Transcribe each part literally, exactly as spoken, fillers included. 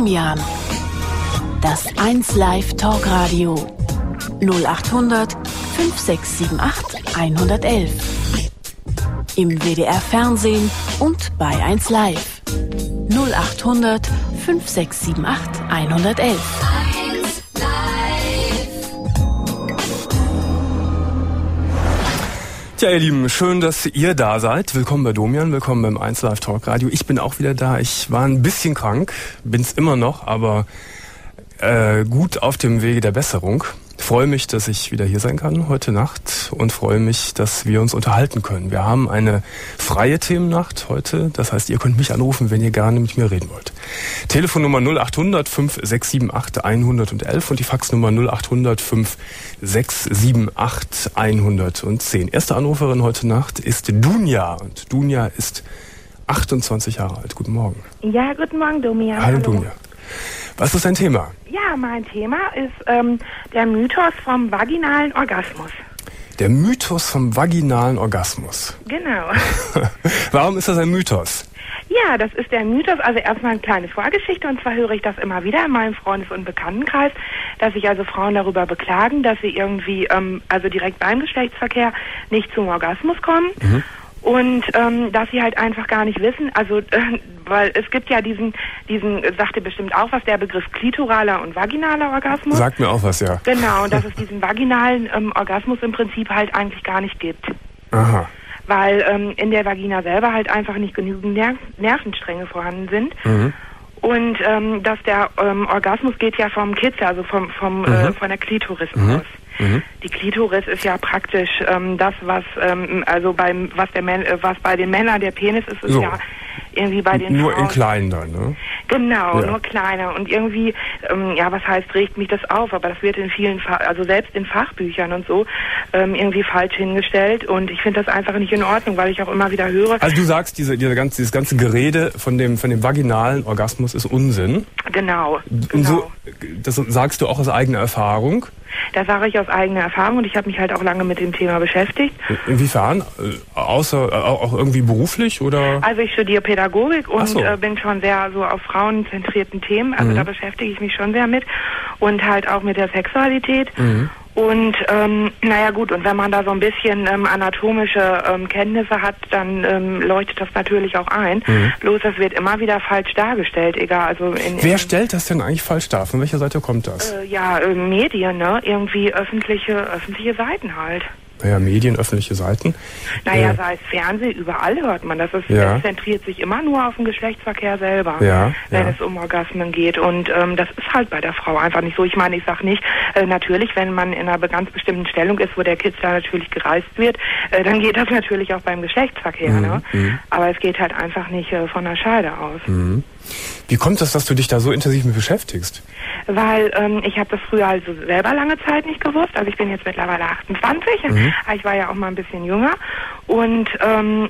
Domian. Das eins Live Talkradio. null acht hundert fünf sechs sieben acht eins eins eins. Im W D R Fernsehen und bei eins Live. null acht hundert fünf sechs sieben acht eins eins eins. Ja, ihr Lieben, schön, dass ihr da seid. Willkommen bei Domian, willkommen beim eins Live Talk Radio. Ich bin auch wieder da. Ich war ein bisschen krank, bin's immer noch, aber äh, gut auf dem Wege der Besserung. Freue mich, dass ich wieder hier sein kann heute Nacht und freue mich, dass wir uns unterhalten können. Wir haben eine freie Themennacht heute. Das heißt, ihr könnt mich anrufen, wenn ihr gerne mit mir reden wollt. Telefonnummer null acht hundert fünf sechs sieben acht eins eins eins und die Faxnummer null acht hundert fünf sechs sieben acht eins eins zehn. Erste Anruferin heute Nacht ist Dunja und Dunja ist achtundzwanzig Jahre alt. Guten Morgen. Ja, guten Morgen, Domian. Hallo, Hallo. Dunja. Was ist dein Thema? Ja, mein Thema ist ähm, der Mythos vom vaginalen Orgasmus. Der Mythos vom vaginalen Orgasmus. Genau. Warum ist das ein Mythos? Ja, das ist der Mythos. Also erstmal eine kleine Vorgeschichte. Und zwar höre ich das immer wieder in meinem Freundes- und Bekanntenkreis, dass sich also Frauen darüber beklagen, dass sie irgendwie, ähm, also direkt beim Geschlechtsverkehr nicht zum Orgasmus kommen. Mhm. Und ähm, dass sie halt einfach gar nicht wissen, also äh, weil es gibt ja diesen, diesen, sagt ihr bestimmt auch was, der Begriff klitoraler und vaginaler Orgasmus. Sagt mir auch was, ja. Genau, und dass es diesen vaginalen ähm, Orgasmus im Prinzip halt eigentlich gar nicht gibt. Aha. Weil ähm, in der Vagina selber halt einfach nicht genügend Ner- Nervenstränge vorhanden sind. Mhm. Und ähm, dass der ähm, Orgasmus geht ja vom Kitzel, also vom, vom, mhm. äh, von der Klitoris mhm. aus. Mhm. Die Klitoris ist ja praktisch ähm, das, was ähm, also beim was der Män- äh, was bei den Männern der Penis ist, ist so. Ja irgendwie bei den nur Frauen. In klein dann, ne? Genau, ja. Nur kleiner. Und irgendwie, ähm, ja, was heißt, regt mich das auf? Aber das wird in vielen, Fa- also selbst in Fachbüchern und so, ähm, irgendwie falsch hingestellt. Und ich finde das einfach nicht in Ordnung, weil ich auch immer wieder höre. Also du sagst, diese, diese ganze, dieses ganze Gerede von dem, von dem vaginalen Orgasmus ist Unsinn. Genau. Und genau. so, das sagst du auch aus eigener Erfahrung? Das sage ich aus eigener Erfahrung und ich habe mich halt auch lange mit dem Thema beschäftigt. Inwiefern? Außer auch irgendwie beruflich oder? Also ich studiere Pädagogik und so. äh, bin schon sehr so auf frauenzentrierten Themen. Also mhm. da beschäftige ich mich schon sehr mit und halt auch mit der Sexualität. Mhm. Und ähm, naja gut, und wenn man da so ein bisschen ähm, anatomische ähm, Kenntnisse hat, dann ähm, leuchtet das natürlich auch ein. Mhm. Bloß das wird immer wieder falsch dargestellt, egal. Also in, Wer in, stellt das denn eigentlich falsch dar? Von welcher Seite kommt das? Äh, ja, äh, Medien, ne? Irgendwie öffentliche, öffentliche Seiten halt. Naja, Medien, öffentliche Seiten. Naja, äh, sei es Fernsehen, überall hört man das. Es ja. zentriert sich immer nur auf den Geschlechtsverkehr selber, ja, wenn ja. es um Orgasmen geht. Und ähm, das ist halt bei der Frau einfach nicht so. Ich meine, ich sag nicht, äh, natürlich, wenn man in einer ganz bestimmten Stellung ist, wo der Kitzler natürlich gereizt wird, äh, dann geht das natürlich auch beim Geschlechtsverkehr. Mhm. Ne? Mhm. Aber es geht halt einfach nicht äh, von der Scheide aus. Mhm. Wie kommt es, dass du dich da so intensiv mit beschäftigst? Weil ähm, ich habe das früher also selber lange Zeit nicht gewusst. Also ich bin jetzt mittlerweile achtundzwanzig. Mhm. Ich war ja auch mal ein bisschen jünger und ähm,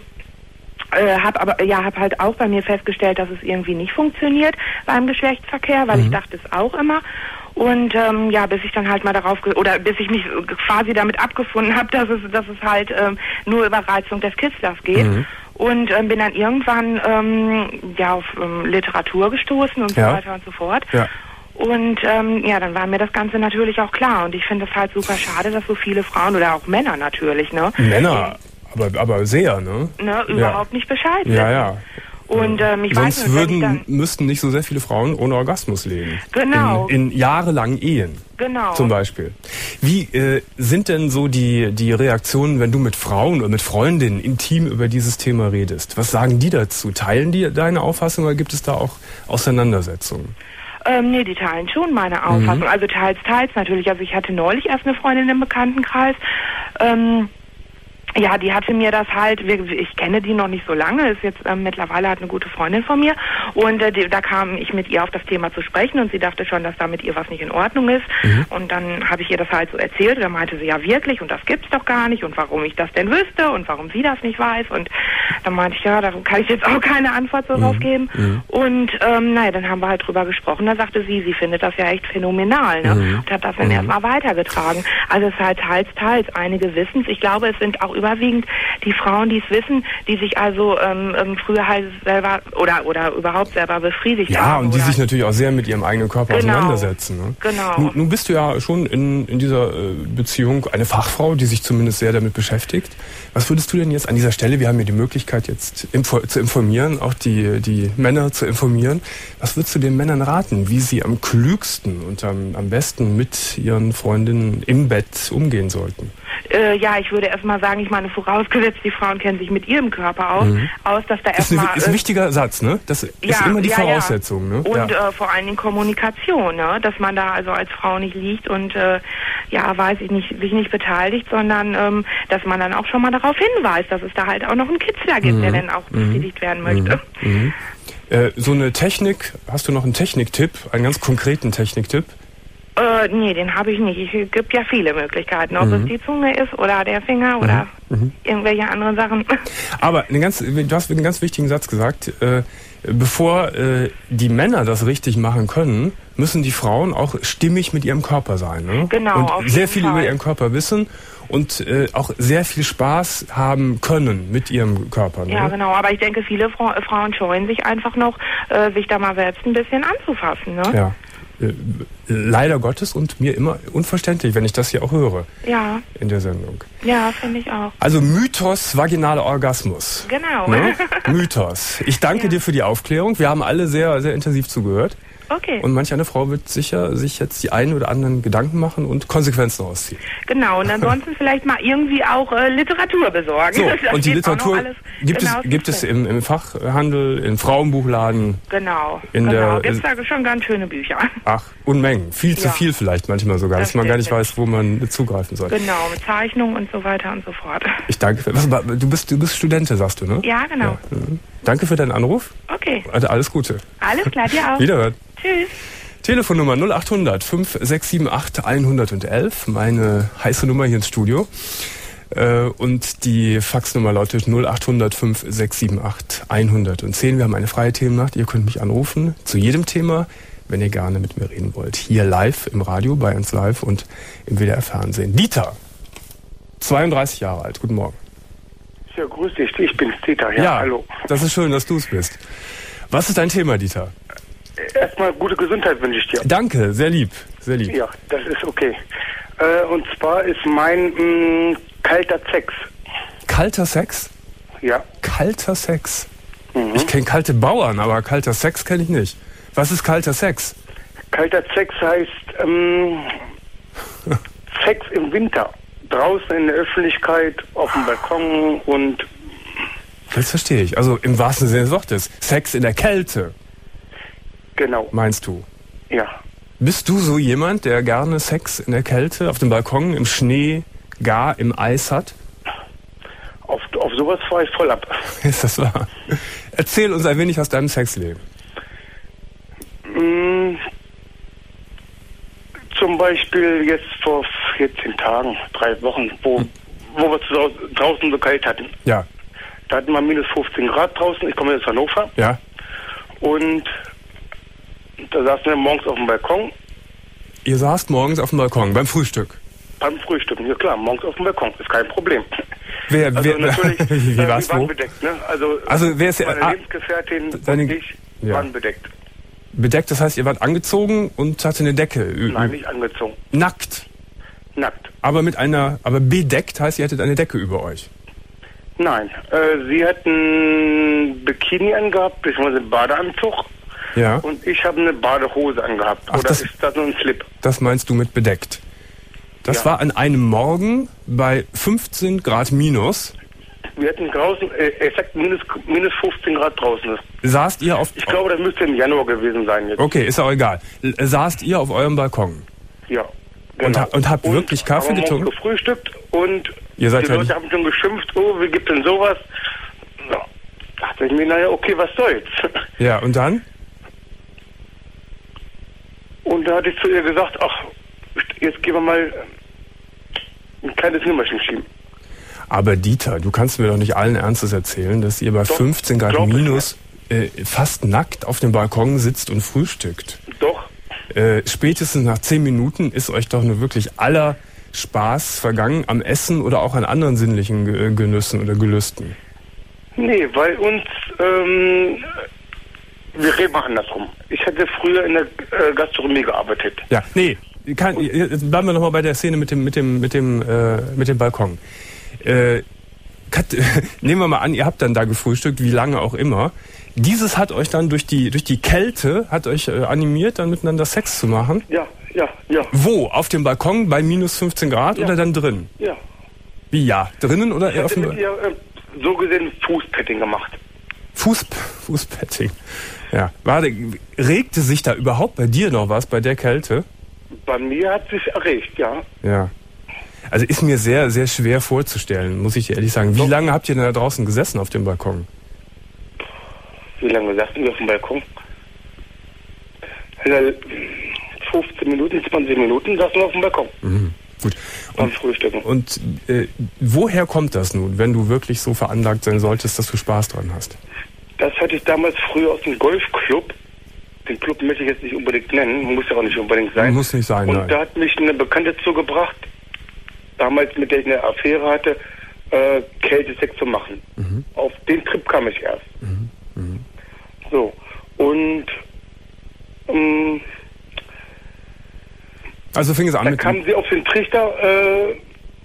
äh, habe aber ja habe halt auch bei mir festgestellt, dass es irgendwie nicht funktioniert beim Geschlechtsverkehr, weil mhm. ich dachte es auch immer. Und ähm, ja, bis ich dann halt mal darauf ge- oder bis ich mich quasi damit abgefunden habe, dass es dass es halt ähm, nur über Reizung des Kitzlers geht. Mhm. Und ähm, bin dann irgendwann ähm, ja auf ähm, Literatur gestoßen und so ja. weiter und so fort. Ja. Und ähm, ja, dann war mir das Ganze natürlich auch klar. Und ich finde es halt super schade, dass so viele Frauen oder auch Männer natürlich, ne? Männer, aber, aber sehr, ne? Ne, überhaupt ja. nicht Bescheid wissen. Ja, ja. Und ähm, ich Sonst weiß nicht, würden, dann, müssten nicht so sehr viele Frauen ohne Orgasmus leben. Genau. In, in jahrelangen Ehen. Genau. Zum Beispiel. Wie äh, sind denn so die, die Reaktionen, wenn du mit Frauen oder mit Freundinnen intim über dieses Thema redest? Was sagen die dazu? Teilen die deine Auffassung oder gibt es da auch Auseinandersetzungen? Ähm, nee, die teilen schon meine Auffassung. Mhm. Also teils, teils natürlich. Also ich hatte neulich erst eine Freundin im Bekanntenkreis, ähm, ja, die hatte mir das halt, ich kenne die noch nicht so lange, ist jetzt ähm, mittlerweile halt eine gute Freundin von mir und äh, die, da kam ich mit ihr auf das Thema zu sprechen und sie dachte schon, dass da mit ihr was nicht in Ordnung ist mhm. und dann habe ich ihr das halt so erzählt und dann meinte sie, ja wirklich und das gibt's doch gar nicht und warum ich das denn wüsste und warum sie das nicht weiß und dann meinte ich, ja, da kann ich jetzt auch keine Antwort so mhm. drauf geben mhm. und ähm, naja, dann haben wir halt drüber gesprochen, da sagte sie, sie findet das ja echt phänomenal, ne? Mhm. Und hat das dann mhm. erstmal weitergetragen. Also es ist halt teils, teils, einige wissen's, ich glaube, es sind auch überwiegend die Frauen, die es wissen, die sich also ähm, ähm, früher halt selber oder oder überhaupt selber befriedigt ja, haben. Ja, und die oder? sich natürlich auch sehr mit ihrem eigenen Körper genau. auseinandersetzen. Ne? Genau. Nun, nun bist du ja schon in, in dieser äh, Beziehung eine Fachfrau, die sich zumindest sehr damit beschäftigt. Was würdest du denn jetzt an dieser Stelle, wir haben ja die Möglichkeit jetzt info, zu informieren, auch die, die Männer zu informieren, was würdest du den Männern raten, wie sie am klügsten und am, am besten mit ihren Freundinnen im Bett umgehen sollten? Äh, ja, ich würde erstmal sagen, ich meine, vorausgesetzt, die Frauen kennen sich mit ihrem Körper aus, mhm. aus dass da erstmal... Ist, ist ein wichtiger Satz, ne? Das ist ja, immer die ja, Voraussetzung, ja. ne? Und ja. äh, vor allen Dingen Kommunikation, ne? Dass man da also als Frau nicht liegt und, äh, ja, weiß ich nicht, sich nicht beteiligt, sondern ähm, dass man dann auch schon mal darauf hinweist, dass es da halt auch noch einen Kitzler gibt, mhm. der dann auch befriedigt mhm. werden möchte. Mhm. Mhm. Äh, so eine Technik, hast du noch einen Techniktipp, einen ganz konkreten Techniktipp? Äh, nee, den habe ich nicht. Es gibt ja viele Möglichkeiten, ob mhm. es die Zunge ist oder der Finger mhm. oder mhm. irgendwelche anderen Sachen. Aber eine ganz, du hast einen ganz wichtigen Satz gesagt. Äh, bevor äh, die Männer das richtig machen können, müssen die Frauen auch stimmig mit ihrem Körper sein. Ne? Genau. Und sehr viel Fall. über ihren Körper wissen und äh, auch sehr viel Spaß haben können mit ihrem Körper. Ne? Ja, genau. Aber ich denke, viele Fra- Frauen scheuen sich einfach noch, äh, sich da mal selbst ein bisschen anzufassen. Ne? Ja. Leider Gottes und mir immer unverständlich, wenn ich das hier auch höre. Ja. In der Sendung. Ja, finde ich auch. Also Mythos vaginaler Orgasmus. Genau. Ne? Mythos. Ich danke ja. dir für die Aufklärung. Wir haben alle sehr, sehr intensiv zugehört. Okay. Und manch eine Frau wird sicher sich jetzt die einen oder anderen Gedanken machen und Konsequenzen ausziehen. Genau, und ansonsten vielleicht mal irgendwie auch äh, Literatur besorgen. So, das und die Literatur alles, gibt, genau, es, gibt es im, im Fachhandel, im Frauenbuchladen? Genau, in genau. Der, gibt es da schon ganz schöne Bücher. Ach, Unmengen. Viel zu ja. viel vielleicht manchmal sogar, das dass man gar nicht weiß, wo man zugreifen soll. Genau, mit Zeichnungen und so weiter und so fort. Ich danke. Was, du bist du bist Studentin, sagst du, ne? Ja, genau. Ja. Danke für deinen Anruf. Okay. Also alles Gute. Alles klar, dir auch. Wiederhören. Tschüss. Telefonnummer null acht hundert fünf sechs sieben acht hundertelf, meine heiße Nummer hier ins Studio. Äh, und die Faxnummer lautet null acht hundert fünf sechs sieben acht hundertzehn. Wir haben eine freie Themennacht. Ihr könnt mich anrufen zu jedem Thema, wenn ihr gerne mit mir reden wollt. Hier live im Radio, bei uns live und im W D R Fernsehen. Dieter, zweiunddreißig Jahre alt. Guten Morgen. Ja, grüß dich. Ich bin's, Dieter. Ja, ja, hallo. Das ist schön, dass du es bist. Was ist dein Thema, Dieter? Erstmal gute Gesundheit wünsche ich dir. Danke, sehr lieb, sehr lieb. Ja, das ist okay. Äh, und zwar ist mein mh, kalter Sex. Kalter Sex? Ja. Kalter Sex? Mhm. Ich kenne kalte Bauern, aber kalter Sex kenne ich nicht. Was ist kalter Sex? Kalter Sex heißt ähm, Sex im Winter. Draußen in der Öffentlichkeit, auf dem Balkon und... Das verstehe ich. Also im wahrsten Sinne des Wortes. Sex in der Kälte. Genau. Meinst du? Ja. Bist du so jemand, der gerne Sex in der Kälte, auf dem Balkon, im Schnee, gar im Eis hat? Auf, auf sowas fahre ich voll ab. Ist das wahr? Erzähl uns ein wenig aus deinem Sexleben. Mm, zum Beispiel jetzt vor vierzehn Tagen, drei Wochen, wo, hm. wo wir zu, draußen so kalt hatten. Ja. Da hatten wir minus fünfzehn Grad draußen. Ich komme aus Hannover. Ja. Und da saßen wir morgens auf dem Balkon. Ihr saßt morgens auf dem Balkon, beim Frühstück? Beim Frühstück, ja klar, morgens auf dem Balkon, ist kein Problem. Wer, also wer, natürlich, wie, wie äh, war's wir waren wo? bedeckt, ne? Also, also wer ist meine ah, Lebensgefährtin deine, und ich ja. waren bedeckt. Bedeckt, das heißt, ihr wart angezogen und hatte eine Decke? Nein, nicht angezogen. Nackt? Nackt. Aber mit einer, aber bedeckt heißt, ihr hattet eine Decke über euch? Nein, äh, sie hatten Bikini angehabt, beziehungsweise einen Badeanzug. Ja. Und ich habe eine Badehose angehabt. Ach, Oder das, ist das nur ein Slip? Das meinst du mit bedeckt? Das ja. war an einem Morgen bei fünfzehn Grad minus. Wir hatten draußen, äh, exakt minus, minus fünfzehn Grad draußen. Saßt ihr auf... Ich glaube, das müsste im Januar gewesen sein jetzt. Okay, ist auch egal. Saßt ihr auf eurem Balkon? Ja. Genau. Und, und habt und wirklich Kaffee getrunken? Und gefrühstückt und ihr seid die ja Leute nicht... haben schon geschimpft, oh, wie gibt denn sowas? So. Dachte ich mir, naja, okay, was soll's? Ja, und dann? Und da hatte ich zu ihr gesagt, ach, jetzt gehen wir mal ein kleines Nimmerchen schieben. Aber Dieter, du kannst mir doch nicht allen Ernstes erzählen, dass ihr bei doch, fünfzehn Grad minus äh, fast nackt auf dem Balkon sitzt und frühstückt. Doch. Äh, spätestens nach zehn Minuten ist euch doch nur wirklich aller Spaß vergangen am Essen oder auch an anderen sinnlichen Ge- Genüssen oder Gelüsten? Nee, weil uns, ähm, wir reden mal andersrum. Ich hatte früher in der äh, Gastronomie gearbeitet. Ja, nee, kann, jetzt bleiben wir nochmal bei der Szene mit dem, mit dem, mit dem, äh, mit dem Balkon. Äh, Kat, nehmen wir mal an, ihr habt dann da gefrühstückt, wie lange auch immer. Dieses hat euch dann durch die, durch die Kälte, hat euch äh, animiert, dann miteinander Sex zu machen? Ja, ja, ja. Wo? Auf dem Balkon bei minus fünfzehn Grad Ja. oder dann drin? Ja. Wie ja? Drinnen oder Ich eher auf hatte dem mit ihr äh, so gesehen Fußpetting gemacht. Fuß, Fußpetting? Ja. Warte, regte sich da überhaupt bei dir noch was bei der Kälte? Bei mir hat sich erregt, ja. Ja. Also ist mir sehr, sehr schwer vorzustellen, muss ich dir ehrlich sagen. Wie Doch. lange habt ihr denn da draußen gesessen auf dem Balkon? Wie lange saßen wir auf dem Balkon? Also fünfzehn Minuten, zwanzig Minuten saßen wir auf dem Balkon. Mhm. Gut. Beim Und, Frühstücken. und äh, woher kommt das nun, wenn du wirklich so veranlagt sein solltest, dass du Spaß dran hast? Das hatte ich damals früher aus dem Golfclub. Den Club möchte ich jetzt nicht unbedingt nennen, muss ja auch nicht unbedingt sein. Muss nicht sein, Und nein. da hat mich eine Bekannte zugebracht, damals mit der ich eine Affäre hatte, äh, Kältesex zu machen. Mhm. Auf den Trip kam ich erst. Mhm. Mhm. So. Und ähm, Also fing es an da mit... kam sie auf den Trichter, äh,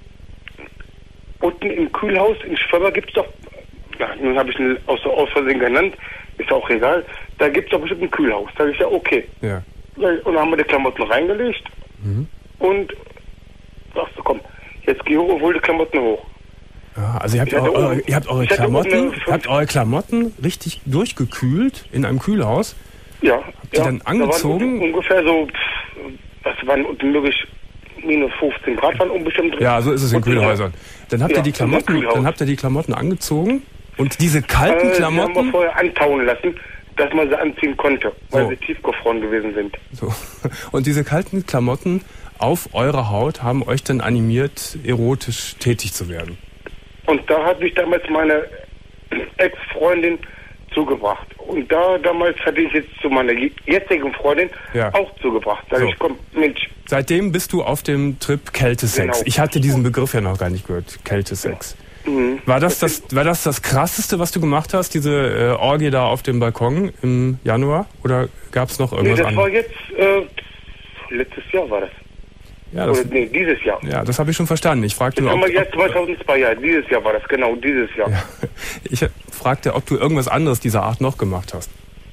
unten im Kühlhaus in Schwabber gibt es doch, ja, nun habe ich ihn aus, aus Versehen genannt, ist auch egal, da gibt es doch bestimmt ein Kühlhaus. Da habe ich ja, okay. Ja. Und dann haben wir die Klamotten reingelegt Mhm. und sagst du, komm, jetzt geh hoch und hol die Klamotten hoch. Ja, also ihr habt, Ich hatte eure, oben- ihr habt eure ich hatte oben Klamotten, eine ihr habt eure Klamotten richtig durchgekühlt in einem Kühlhaus. Ja. die ja, dann da waren angezogen? ungefähr so, pff, was waren möglich minus fünfzehn Grad waren unbestimmt drin. Ja, so ist es in Und, Kühlhäusern. Dann habt ja, ihr die in einem Klamotten, Kühlhaus. dann habt ihr die Klamotten angezogen und diese kalten Äh, die haben wir Klamotten. vorher antauen lassen, dass man sie anziehen konnte, weil So. sie tiefgefroren gewesen sind. So. Und diese kalten Klamotten auf eurer Haut haben euch dann animiert, erotisch tätig zu werden. Und da hat mich damals meine Ex-Freundin zugebracht. Und da damals hatte ich jetzt zu meiner jetzigen Freundin Ja. auch zugebracht. Sag So. ich, komm, Mensch, Seitdem bist du auf dem Trip Kältesex. Genau. Ich hatte diesen Begriff ja noch gar nicht gehört. Kältesex. mhm. War das das, war das das Krasseste, was du gemacht hast, diese äh, Orgie da auf dem Balkon im Januar? Oder gab es noch nee, irgendwas das war anderes? jetzt, äh, letztes Jahr war das. Ja, das, Oder, nee, dieses Jahr. ja, das habe ich schon verstanden. Ich fragte Jetzt nur, haben ob, wir jetzt zweitausendzwei, ja, dieses Jahr war das, genau, dieses Jahr. ja, ich fragte, ob du irgendwas anderes dieser Art noch gemacht hast.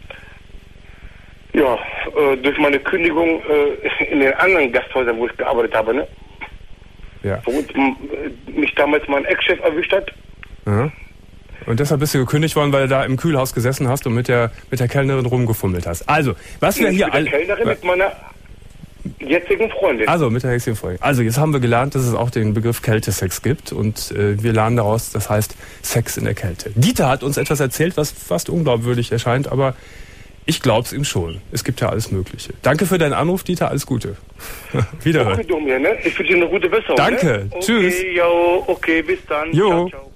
Ja, äh, durch meine Kündigung äh, in den anderen Gasthäusern, wo ich gearbeitet habe, ne? Ja. Wo uns, m- äh, mich damals mein Ex-Chef erwischt hat. Ja. Und deshalb bist du gekündigt worden, weil du da im Kühlhaus gesessen hast und mit der mit der Kellnerin rumgefummelt hast. Also, was wir Nicht hier mit der alle... Kellnerin, mit meiner jetzigen Freundin. Also, mit der jetzigen Folge. Also, jetzt haben wir gelernt, dass es auch den Begriff Kältesex gibt und äh, wir lernen daraus, das heißt Sex in der Kälte. Dieter hat uns etwas erzählt, was fast unglaubwürdig erscheint, aber ich glaub's ihm schon. Es gibt ja alles Mögliche. Danke für deinen Anruf, Dieter, alles Gute. Wiederhören. Okay, Domian, ne? Ich wünsche dir eine gute Besserung. Danke, Ne? tschüss. Okay, jo, okay, bis dann. Jo. Ciao, ciao.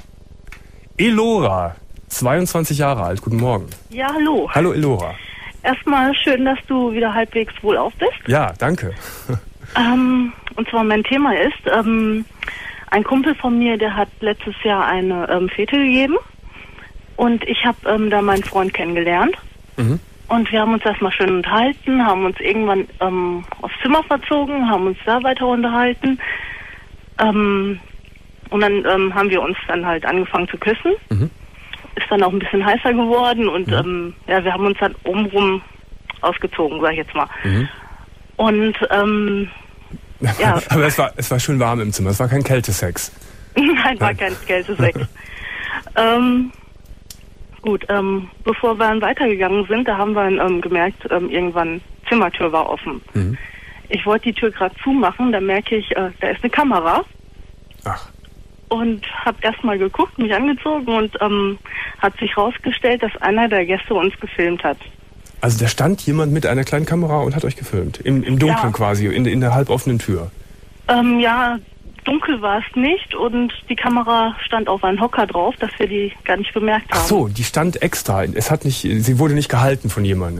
Elora, zweiundzwanzig Jahre alt, guten Morgen. Ja, hallo. Hallo Elora. Erstmal schön, dass du wieder halbwegs wohlauf bist. Ja, danke. Ähm, und zwar mein Thema ist, ähm, ein Kumpel von mir, der hat letztes Jahr eine ähm, Fete gegeben und ich habe ähm, da meinen Freund kennengelernt. Mhm. Und wir haben uns erstmal schön unterhalten, haben uns irgendwann ähm, aufs Zimmer verzogen, haben uns da weiter unterhalten. Ähm, und dann ähm, haben wir uns dann halt angefangen zu küssen. Mhm. Ist dann auch ein bisschen heißer geworden und Mhm. ähm, ja, wir haben uns dann obenrum ausgezogen, sag ich jetzt mal. Mhm. Und ähm, ja, Aber es war, es war schön warm im Zimmer, es war kein Kältesex. nein, war kein Kältesex. ähm, gut, ähm, bevor wir dann weitergegangen sind, da haben wir ähm, gemerkt, ähm, irgendwann Zimmertür war offen. Mhm. Ich wollte die Tür gerade zumachen, da merke ich, äh, da ist eine Kamera. Ach. Und habe erstmal geguckt, mich angezogen und ähm, hat sich rausgestellt, dass einer der Gäste uns gefilmt hat. Also da stand jemand mit einer kleinen Kamera und hat euch gefilmt. Im, im Dunkeln Ja. quasi, in, in der halboffenen Tür. Ähm, ja, dunkel war es nicht und die Kamera stand auf einen Hocker drauf, dass wir die gar nicht bemerkt haben. Ach so, die stand extra. Es hat nicht, sie wurde nicht gehalten von jemandem.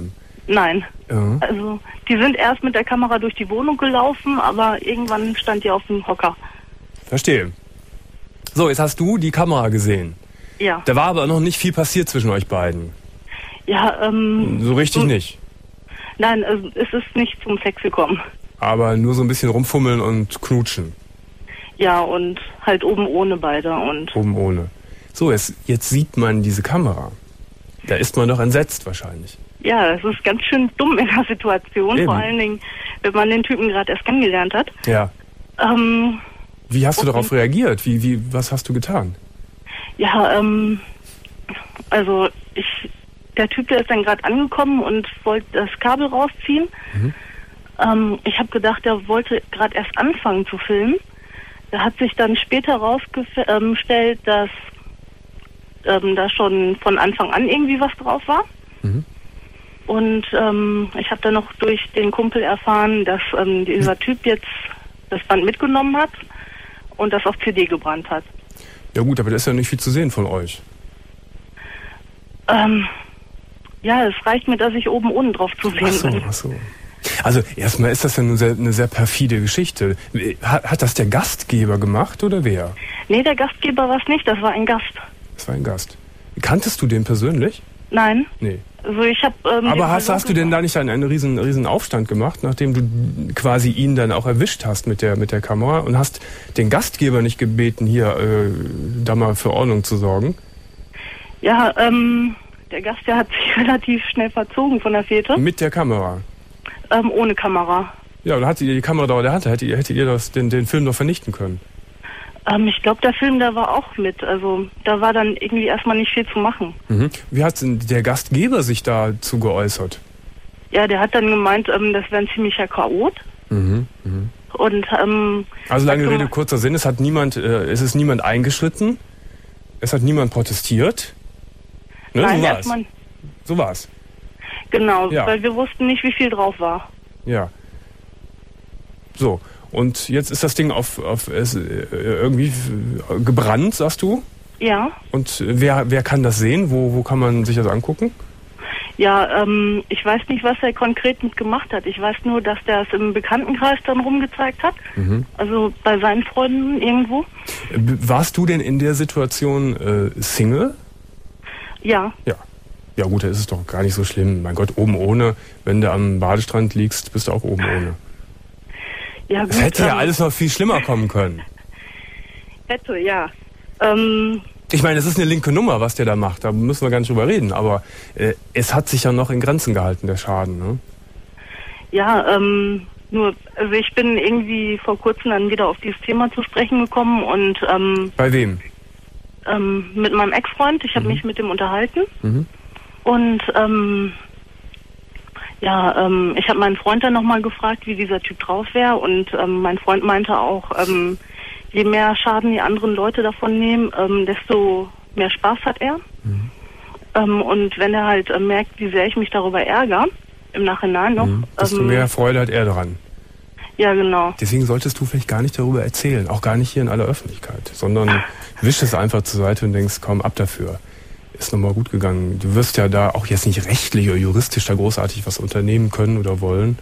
Nein. Ja. Also die sind erst mit der Kamera durch die Wohnung gelaufen, aber irgendwann stand die auf dem Hocker. Verstehe. So, jetzt hast du die Kamera gesehen. Ja. Da war aber noch nicht viel passiert zwischen euch beiden. Ja, ähm... So richtig so, nicht. Nein, also es ist nicht zum Sex gekommen. Aber nur so ein bisschen rumfummeln und knutschen. Ja, und halt oben ohne beide und... Oben ohne. So, jetzt, jetzt sieht man diese Kamera. Da ist man doch entsetzt wahrscheinlich. Ja, das ist ganz schön dumm in der Situation. Eben. Vor allen Dingen, wenn man den Typen gerade erst kennengelernt hat. Ja. Ähm... Wie hast du und, darauf reagiert? Wie, wie, was hast du getan? Ja, ähm... Also, ich... Der Typ, der ist dann gerade angekommen und wollte das Kabel rausziehen. Mhm. Ähm, ich habe gedacht, der wollte gerade erst anfangen zu filmen. Da hat sich dann später herausgestellt, dass ähm, da schon von Anfang an irgendwie was drauf war. Mhm. Und ähm, ich habe dann noch durch den Kumpel erfahren, dass ähm, dieser Typ jetzt das Band mitgenommen hat und das auf C D gebrannt hat. Ja gut, aber da ist ja nicht viel zu sehen von euch. Ähm... Ja, es reicht mir, dass ich oben ohne drauf zu sehen ach so, bin. Ach so. Also erstmal ist das ja eine sehr, eine sehr perfide Geschichte. Hat, hat das der Gastgeber gemacht oder wer? Nee, der Gastgeber war es nicht, das war ein Gast. Das war ein Gast. Kanntest du den persönlich? Nein. Nee. Also ich habe. Ähm, Aber hast, hast du denn da nicht einen, einen riesen, riesen Aufstand gemacht, nachdem du quasi ihn dann auch erwischt hast mit der, mit der Kamera und hast den Gastgeber nicht gebeten, hier äh, da mal für Ordnung zu sorgen? Ja, ähm... Der Gast, der hat sich relativ schnell verzogen von der Fete. Mit der Kamera? Ähm, ohne Kamera. Ja, oder hattet ihr die Kamera da in der Hand? Hättet ihr, hättet ihr das, den, den Film noch vernichten können? Ähm, ich glaube, der Film, der war auch mit. Also da war dann irgendwie erstmal nicht viel zu machen. Mhm. Wie hat denn der Gastgeber sich dazu geäußert? Ja, der hat dann gemeint, ähm, das wäre ein ziemlicher Chaot. Mhm. Mhm. Und, ähm... Also lange Rede, kurzer Sinn, es hat niemand, äh, es ist niemand eingeschritten, es hat niemand protestiert. Ne, Nein, so war's. erstmal. So war's. Genau, ja. Weil wir wussten nicht, wie viel drauf war. Ja. So, und jetzt ist das Ding auf, auf es, äh, irgendwie gebrannt, sagst du? Ja. Und wer, wer kann das sehen? Wo, wo kann man sich das angucken? Ja, ähm, ich weiß nicht, was er konkret mit gemacht hat. Ich weiß nur, dass der es im Bekanntenkreis dann rumgezeigt hat. Mhm. Also bei seinen Freunden irgendwo. Warst du denn in der Situation äh, Single? Ja. Ja. Ja gut, da ist es doch gar nicht so schlimm. Mein Gott, oben ohne, wenn du am Badestrand liegst, bist du auch oben ohne. Ja, gut, es hätte ähm, ja alles noch viel schlimmer kommen können. Hätte, ja. Ähm, ich meine, es ist eine linke Nummer, was der da macht. Da müssen wir gar nicht drüber reden. Aber äh, es hat sich ja noch in Grenzen gehalten, der Schaden. Ne? Ja, ähm, nur, also ich bin irgendwie vor kurzem dann wieder auf dieses Thema zu sprechen gekommen und... Ähm, Bei wem? Ähm, mit meinem Ex-Freund. Ich habe mhm. mich mit dem unterhalten. Mhm. Und ähm, ja, ähm, ich habe meinen Freund dann nochmal gefragt, wie dieser Typ drauf wäre. Und ähm, mein Freund meinte auch, ähm, je mehr Schaden die anderen Leute davon nehmen, ähm, desto mehr Spaß hat er. Mhm. Ähm, und wenn er halt äh, merkt, wie sehr ich mich darüber ärgere, im Nachhinein noch... Mhm. Desto ähm, mehr Freude hat er daran. Ja, genau. Deswegen solltest du vielleicht gar nicht darüber erzählen, auch gar nicht hier in aller Öffentlichkeit, sondern wisch es einfach zur Seite und denkst, komm, ab dafür. Ist nochmal gut gegangen. Du wirst ja da auch jetzt nicht rechtlich oder juristisch da großartig was unternehmen können oder wollen.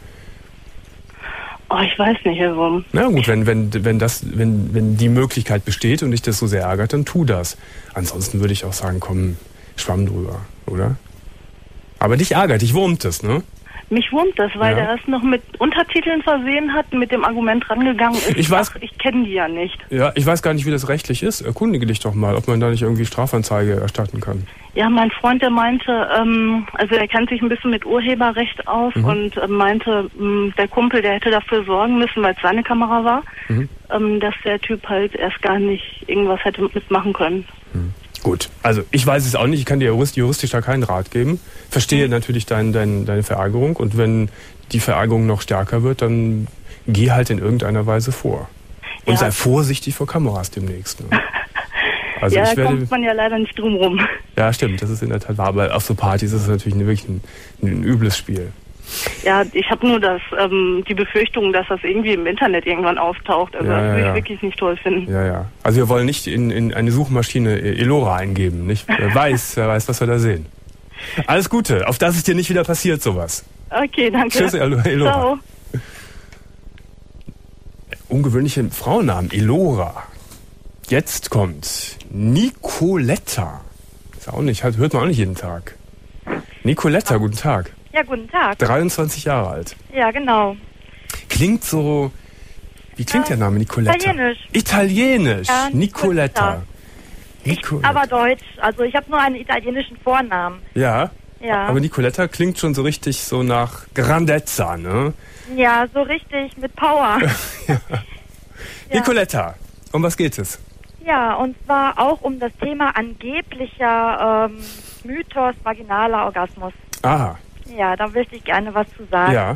Oh, ich weiß nicht, warum. Na gut, wenn, wenn, wenn, das, wenn, wenn die Möglichkeit besteht und dich das so sehr ärgert, dann tu das. Ansonsten würde ich auch sagen, komm, schwamm drüber, oder? Aber dich ärgert, dich wurmt es, ne? Mich wurmt das, weil ja. der es noch mit Untertiteln versehen hat, mit dem Argument rangegangen ist, ich, weiß, ach, ich kenne die ja nicht. Ja, ich weiß gar nicht, wie das rechtlich ist. Erkundige dich doch mal, ob man da nicht irgendwie Strafanzeige erstatten kann. Ja, mein Freund, der meinte, ähm, also er kennt sich ein bisschen mit Urheberrecht aus mhm. und äh, meinte, mh, der Kumpel, der hätte dafür sorgen müssen, weil es seine Kamera war, mhm. ähm, dass der Typ halt erst gar nicht irgendwas hätte mitmachen können. Mhm. Gut, also ich weiß es auch nicht, ich kann dir jurist, juristisch da keinen Rat geben. Verstehe mhm. natürlich dein, dein, deine Verärgerung und wenn die Verärgerung noch stärker wird, dann geh halt in irgendeiner Weise vor. Und ja. sei vorsichtig vor Kameras demnächst. Ne? Also ja, ich da werde, kommt man ja leider nicht drum rum. Ja, stimmt, das ist in der Tat wahr. Aber auf so Partys ist es natürlich ein, wirklich ein, ein übles Spiel. Ja, ich habe nur das, ähm, die Befürchtung, dass das irgendwie im Internet irgendwann auftaucht. Also ja, das ja, würde ja. ich wirklich nicht toll finden. Ja, ja. Also wir wollen nicht in, in eine Suchmaschine Elora eingeben, nicht? Wer weiß, wer weiß, was wir da sehen. Alles Gute, auf dass es dir nicht wieder passiert, sowas. Okay, danke. Tschüss, Elora. Ciao. Ungewöhnliche Frauennamen, Elora. Jetzt kommt Nicoletta. Ist auch nicht, hört man auch nicht jeden Tag. Nicoletta, guten Tag. Ja, guten Tag. dreiundzwanzig Jahre alt. Ja, genau. Klingt so... Wie klingt äh, der Name Nicoletta? Italienisch. Italienisch. Ja, Nicoletta. Nicoletta. Aber Deutsch. Also ich habe nur einen italienischen Vornamen. Ja. Ja. Aber Nicoletta klingt schon so richtig so nach Grandezza, ne? Ja, so richtig mit Power. ja. Ja. Nicoletta, um was geht es? Ja, und zwar auch um das Thema angeblicher ähm, Mythos vaginaler Orgasmus. Aha. Ja, da möchte ich gerne was zu sagen. Ja.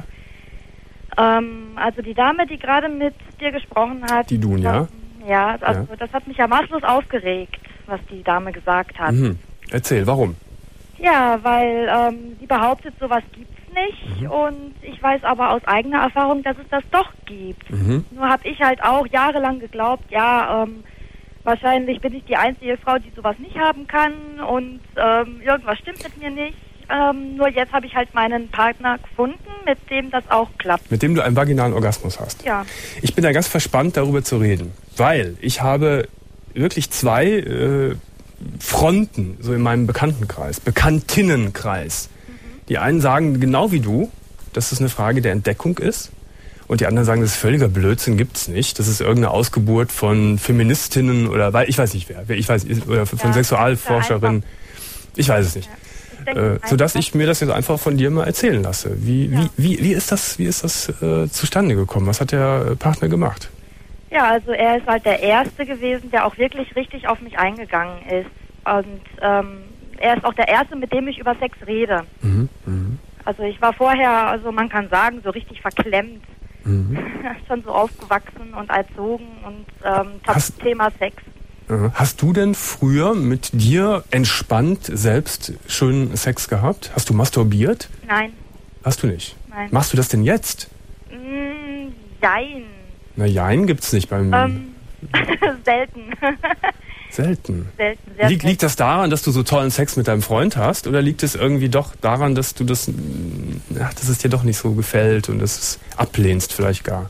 Ähm, also die Dame, die gerade mit dir gesprochen hat. Die Dunja. Ja, also ja. Das hat mich ja maßlos aufgeregt, was die Dame gesagt hat. Mhm. Erzähl, warum? Ja, weil ähm, sie behauptet, sowas gibt's nicht. Mhm. Und ich weiß aber aus eigener Erfahrung, dass es das doch gibt. Mhm. Nur habe ich halt auch jahrelang geglaubt, ja, ähm, wahrscheinlich bin ich die einzige Frau, die sowas nicht haben kann und ähm, irgendwas stimmt mit mir nicht. Ähm, nur jetzt habe ich halt meinen Partner gefunden, mit dem das auch klappt. Mit dem du einen vaginalen Orgasmus hast. Ja. Ich bin da ganz verspannt, darüber zu reden, weil ich habe wirklich zwei äh, Fronten so in meinem Bekanntenkreis, Bekanntinnenkreis. Mhm. Die einen sagen genau wie du, dass es eine Frage der Entdeckung ist. Und die anderen sagen, das ist völliger Blödsinn, gibt's nicht. Das ist irgendeine Ausgeburt von Feministinnen oder weil ich weiß nicht wer, ich weiß oder von ja, Sexualforscherinnen. Ich weiß es nicht. Ja, ich äh, sodass ich mir das jetzt einfach von dir mal erzählen lasse. Wie ja. wie, wie wie ist das wie ist das äh, zustande gekommen? Was hat der Partner gemacht? Ja, also er ist halt der Erste gewesen, der auch wirklich richtig auf mich eingegangen ist. Und ähm, er ist auch der Erste, mit dem ich über Sex rede. Mhm, mh. Also ich war vorher, also man kann sagen, so richtig verklemmt. Mhm. Schon so aufgewachsen und erzogen und ähm, hast, Thema Sex. Hast du denn früher mit dir entspannt selbst schönen Sex gehabt? Hast du masturbiert? Nein. Hast du nicht? Nein. Machst du das denn jetzt? Mm, jein. Na, jein gibt's nicht beim... Ähm, selten. Selten. Selten, sehr Lieg, liegt das daran, dass du so tollen Sex mit deinem Freund hast? Oder liegt es irgendwie doch daran, dass du das, ach, dass es dir doch nicht so gefällt und dass du es ablehnst vielleicht gar?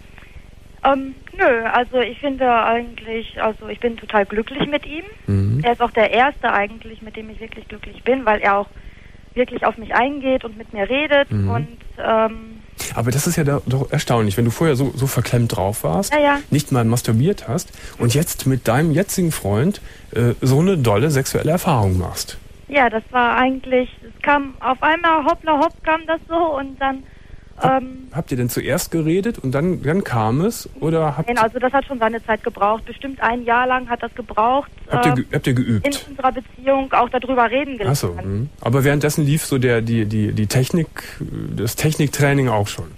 Ähm, nö, also ich finde eigentlich, also ich bin total glücklich mit ihm. Mhm. Er ist auch der Erste eigentlich, mit dem ich wirklich glücklich bin, weil er auch wirklich auf mich eingeht und mit mir redet. Mhm. Und ähm, aber das ist ja doch erstaunlich, wenn du vorher so, so verklemmt drauf warst, ja, ja. nicht mal masturbiert hast und jetzt mit deinem jetzigen Freund äh, so eine dolle sexuelle Erfahrung machst. Ja, das war eigentlich, es kam auf einmal, hoppla hopp kam das so und dann... Hab, ähm, habt ihr denn zuerst geredet und dann, dann kam es? Oder habt nein, also das hat schon seine Zeit gebraucht. Bestimmt ein Jahr lang hat das gebraucht. Habt, äh, ihr, ge- habt ihr geübt? In unserer Beziehung auch darüber reden gelernt. Ach so, mh. Aber währenddessen lief so der, die, die, die Technik, das Techniktraining auch schon?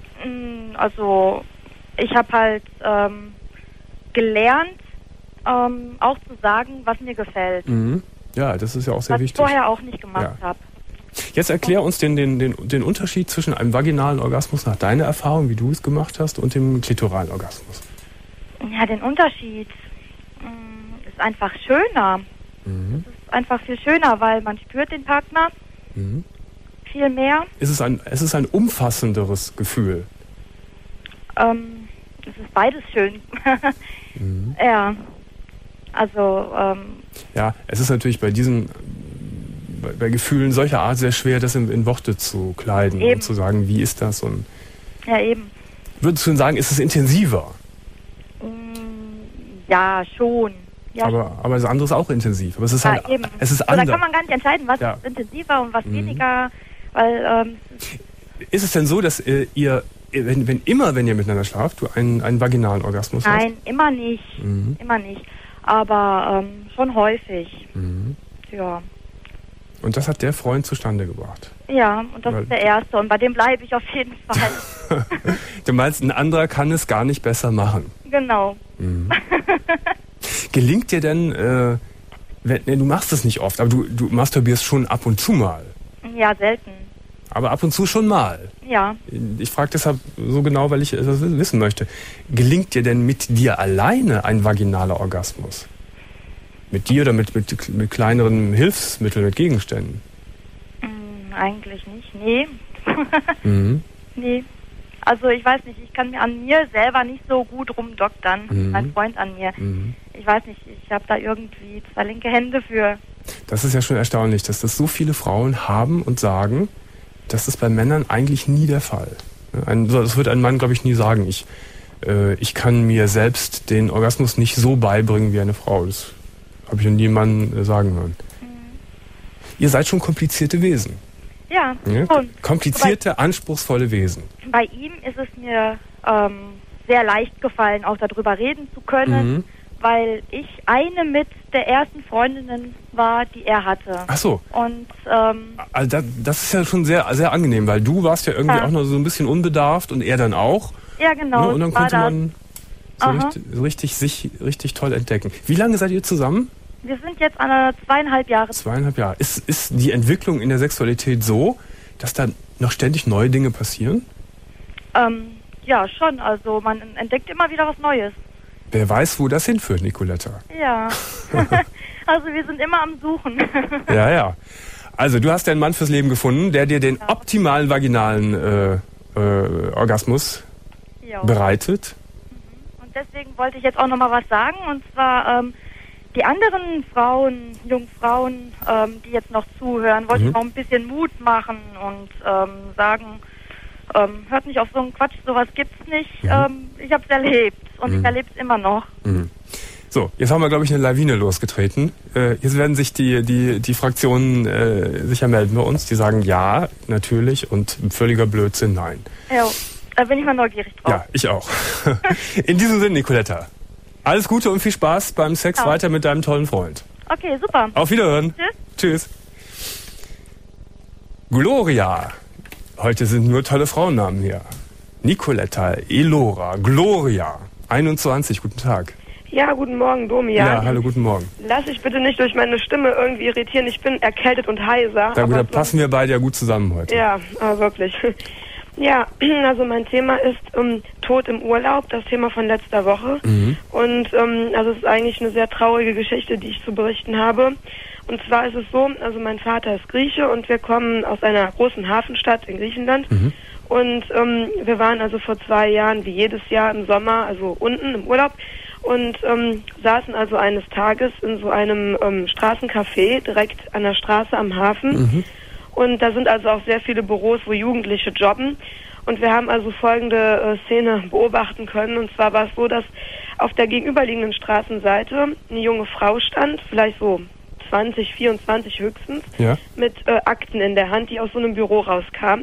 Also ich habe halt ähm, gelernt, ähm, auch zu sagen, was mir gefällt. Mhm. Ja, das ist ja auch sehr was wichtig. Was ich vorher auch nicht gemacht ja. habe. Jetzt erklär uns den, den, den, den Unterschied zwischen einem vaginalen Orgasmus nach deiner Erfahrung, wie du es gemacht hast, und dem klitoralen Orgasmus. Ja, den Unterschied mh, ist einfach schöner. Mhm. Es ist einfach viel schöner, weil man spürt den Partner mhm. viel mehr. Es ist ein, es ist ein umfassenderes Gefühl. Ähm, es ist beides schön. mhm. Ja, also... Ähm, ja, es ist natürlich bei diesen... Bei, bei Gefühlen solcher Art sehr schwer, das in, in Worte zu kleiden eben. Und zu sagen, wie ist das? Und ja, eben. Würdest du denn sagen, ist es intensiver? Mm, ja, schon. Ja, aber, schon. aber das andere ist auch intensiv. Aber es ist ja, halt, eben. es ist also anders. da kann man gar nicht entscheiden, was ja. ist intensiver und was mhm. weniger, weil... Ähm, ist es denn so, dass äh, ihr, wenn, wenn immer, wenn ihr miteinander schlaft, du einen, einen vaginalen Orgasmus nein, hast? Nein, immer nicht. Mhm. Immer nicht. Aber ähm, schon häufig. Mhm. Ja. Und das hat der Freund zustande gebracht? Ja, und das Weil ist der Erste. Und bei dem bleibe ich auf jeden Fall. Du meinst, ein anderer kann es gar nicht besser machen? Genau. Mhm. Gelingt dir denn, äh, wenn, ne, du machst es nicht oft, aber du, du masturbierst schon ab und zu mal? Ja, selten. Aber ab und zu schon mal? Ja. Ich frage deshalb so genau, weil ich das wissen möchte. Gelingt dir denn mit dir alleine ein vaginaler Orgasmus? Mit dir oder mit, mit, mit kleineren Hilfsmitteln, mit Gegenständen? eigentlich nicht. Nee. Mhm. Nee. Also ich weiß nicht, ich kann mir an mir selber nicht so gut rumdoktern. Mhm. Mein Freund an mir. Mhm. Ich weiß nicht, ich habe da irgendwie zwei linke Hände für. Das ist ja schon erstaunlich, dass das so viele Frauen haben und sagen, das ist bei Männern eigentlich nie der Fall. Ein, das wird ein Mann, glaube ich, nie sagen. Ich, äh, ich kann mir selbst den Orgasmus nicht so beibringen wie eine Frau. Das habe ich noch nie einen Mann äh, sagen hören. Mhm. Ihr seid schon komplizierte Wesen. Ja, ja? schon. Komplizierte, bei, anspruchsvolle Wesen. Bei ihm ist es mir ähm, sehr leicht gefallen, auch darüber reden zu können, mhm. weil ich eine mit der ersten Freundinnen war, die er hatte. Ach so. Und ähm, also das, das ist ja schon sehr, sehr angenehm, weil du warst ja irgendwie ja. auch noch so ein bisschen unbedarft und er dann auch. Ja, genau. Ne? Und dann konnte man so richtig, so richtig sich richtig toll entdecken. Wie lange seid ihr zusammen? Wir sind jetzt an zweieinhalb Jahre. Zweieinhalb Jahre. Ist, ist die Entwicklung in der Sexualität so, dass da noch ständig neue Dinge passieren? Ähm, ja, schon. Also man entdeckt immer wieder was Neues. Wer weiß, wo das hinführt, Nicoletta. Ja. Also wir sind immer am Suchen. Ja, ja. Also du hast deinen Mann fürs Leben gefunden, der dir den ja. optimalen vaginalen äh, äh, Orgasmus jo. bereitet. Mhm. Und deswegen wollte ich jetzt auch nochmal was sagen. Und zwar ähm, die anderen Frauen, Jungfrauen, ähm, die jetzt noch zuhören, wollte mhm. ich noch ein bisschen Mut machen und ähm, sagen, ähm, hört nicht auf so einen Quatsch, sowas gibt's nicht. Mhm. Ähm, ich habe es erlebt und mhm. ich erlebe es immer noch. Mhm. So, jetzt haben wir, glaube ich, eine Lawine losgetreten. Äh, jetzt werden sich die, die, die Fraktionen äh, sicher melden bei uns, die sagen ja, natürlich und völliger Blödsinn, nein. Ja, da bin ich mal neugierig drauf. Ja, ich auch. In diesem Sinne, Nicoletta, alles Gute und viel Spaß beim Sex ja. weiter mit deinem tollen Freund. Okay, super. Auf Wiederhören. Tschüss. Tschüss. Gloria. Heute sind nur tolle Frauennamen hier. Nicoletta, Elora, Gloria. einundzwanzig, guten Tag. Ja, guten Morgen, Domian. Ja, hallo, guten Morgen. Lass dich bitte nicht durch meine Stimme irgendwie irritieren. Ich bin erkältet und heiser. Da, da passen wir beide ja gut zusammen heute. Ja, aber wirklich. Ja, also mein Thema ist ähm, Tod im Urlaub, das Thema von letzter Woche. Mhm. Und ähm, also es ist eigentlich eine sehr traurige Geschichte, die ich zu berichten habe. Und zwar ist es so, also mein Vater ist Grieche und wir kommen aus einer großen Hafenstadt in Griechenland. Mhm. Und ähm, wir waren also vor zwei Jahren, wie jedes Jahr im Sommer, also unten im Urlaub. Und ähm, saßen also eines Tages in so einem ähm, Straßencafé direkt an der Straße am Hafen. Mhm. Und da sind also auch sehr viele Büros, wo Jugendliche jobben. Und wir haben also folgende äh, Szene beobachten können. Und zwar war es so, dass auf der gegenüberliegenden Straßenseite eine junge Frau stand, vielleicht so zwanzig, vierundzwanzig höchstens, ja. mit äh, Akten in der Hand, die aus so einem Büro rauskam.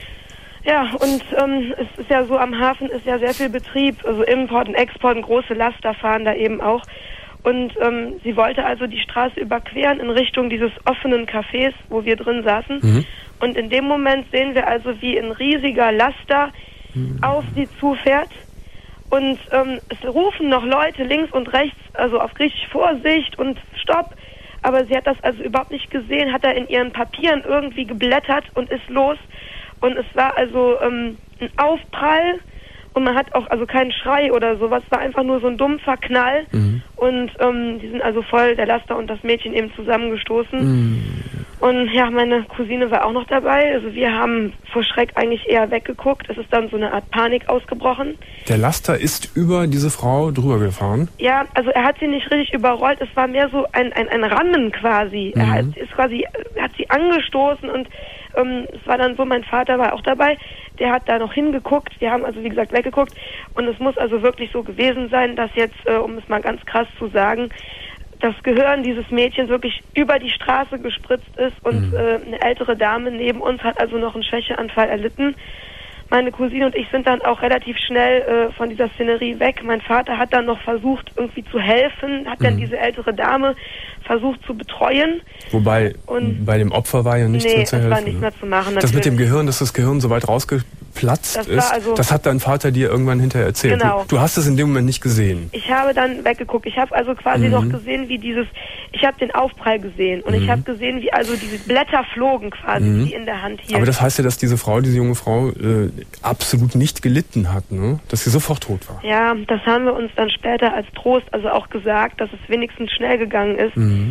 Ja, und ähm, es ist ja so, am Hafen ist ja sehr viel Betrieb, also Import und Export und große Laster fahren da eben auch. Und ähm, sie wollte also die Straße überqueren in Richtung dieses offenen Cafés, wo wir drin saßen. Mhm. Und in dem Moment sehen wir also, wie ein riesiger Laster mhm. auf sie zufährt. Und ähm, es rufen noch Leute links und rechts, also auf Griechisch Vorsicht und Stopp. Aber sie hat das also überhaupt nicht gesehen, hat da in ihren Papieren irgendwie geblättert und ist los. Und es war also ähm, ein Aufprall und man hat auch also keinen Schrei oder sowas, es war einfach nur so ein dumpfer Knall. Mhm. Und ähm, die sind also voll, der Laster und das Mädchen eben zusammengestoßen. Mhm. Und ja, meine Cousine war auch noch dabei. Also wir haben vor Schreck eigentlich eher weggeguckt. Es ist dann so eine Art Panik ausgebrochen. Der Laster ist über diese Frau drüber gefahren? Ja, also er hat sie nicht richtig überrollt. Es war mehr so ein, ein, ein Rammen quasi. Mhm. Er hat, ist quasi, er hat sie angestoßen und ähm, es war dann so, mein Vater war auch dabei. Der hat da noch hingeguckt. Wir haben also, wie gesagt, weggeguckt. Und es muss also wirklich so gewesen sein, dass jetzt, äh, um es mal ganz krass zu sagen, das Gehirn dieses Mädchens wirklich über die Straße gespritzt ist und mhm. äh, eine ältere Dame neben uns hat also noch einen Schwächeanfall erlitten. Meine Cousine und ich sind dann auch relativ schnell äh, von dieser Szenerie weg. Mein Vater hat dann noch versucht, irgendwie zu helfen, hat mhm. dann diese ältere Dame versucht zu betreuen. Wobei, und bei dem Opfer war ja nichts nee, mehr zu helfen. Nee, es war nichts mehr zu machen. Das mit dem Gehirn, dass das Gehirn so weit rausgeplatzt das ist, also, das hat dein Vater dir irgendwann hinterher erzählt. Genau. Du, du hast es in dem Moment nicht gesehen. Ich habe dann weggeguckt. Ich habe also quasi mhm. noch gesehen, wie dieses, ich habe den Aufprall gesehen und mhm. ich habe gesehen, wie also diese Blätter flogen quasi, mhm. die in der Hand hielt. Aber das heißt ja, dass diese Frau, diese junge Frau, äh, absolut nicht gelitten hat, ne? Dass sie sofort tot war. Ja, das haben wir uns dann später als Trost also auch gesagt, dass es wenigstens schnell gegangen ist. Mhm.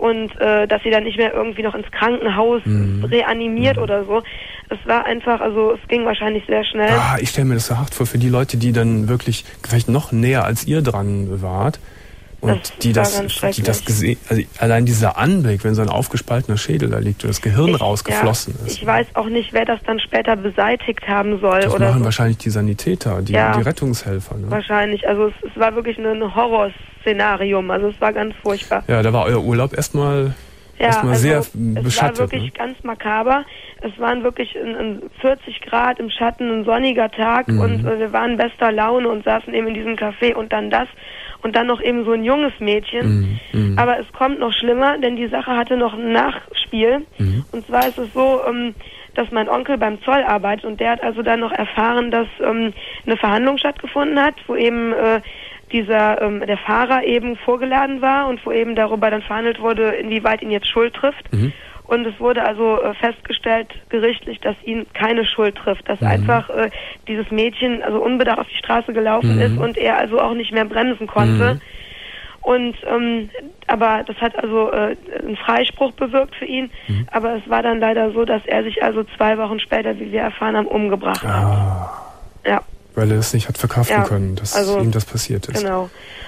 und äh, dass sie dann nicht mehr irgendwie noch ins Krankenhaus mhm. reanimiert mhm. oder so. Es war einfach, also es ging wahrscheinlich sehr schnell. Ah, ich stelle mir das so hart vor, für die Leute, die dann wirklich vielleicht noch näher als ihr dran wart. Und das die das, die das gesehen, also allein dieser Anblick, wenn so ein aufgespaltener Schädel da liegt und das Gehirn ich, rausgeflossen ja, ist. Ich weiß auch nicht, wer das dann später beseitigt haben soll. Das oder machen so. Wahrscheinlich die Sanitäter, die, ja, die Rettungshelfer. Ne? Wahrscheinlich, also es, es war wirklich ein Horrorszenarium, also es war ganz furchtbar. Ja, da war euer Urlaub erstmal ja, erstmal also sehr es beschattet. Es war wirklich ne? ganz makaber. Es waren wirklich in, in vierzig Grad im Schatten, ein sonniger Tag mhm. und äh, wir waren bester Laune und saßen eben in diesem Café und dann das. Und dann noch eben so ein junges Mädchen. Mm, mm. Aber es kommt noch schlimmer, denn die Sache hatte noch ein Nachspiel. Mm. Und zwar ist es so, ähm, dass mein Onkel beim Zoll arbeitet und der hat also dann noch erfahren, dass ähm, eine Verhandlung stattgefunden hat, wo eben äh, dieser ähm, der Fahrer eben vorgeladen war und wo eben darüber dann verhandelt wurde, inwieweit ihn jetzt Schuld trifft. Mm. Und es wurde also äh, festgestellt, gerichtlich, dass ihn keine Schuld trifft, dass mhm. einfach äh, dieses Mädchen also unbedacht auf die Straße gelaufen mhm. ist und er also auch nicht mehr bremsen konnte. Mhm. Und ähm, aber das hat also äh, einen Freispruch bewirkt für ihn. Mhm. Aber es war dann leider so, dass er sich also zwei Wochen später, wie wir erfahren haben, umgebracht ah. hat. Ja. Weil er es nicht hat verkraften ja. können, dass also, ihm das passiert ist. Genau.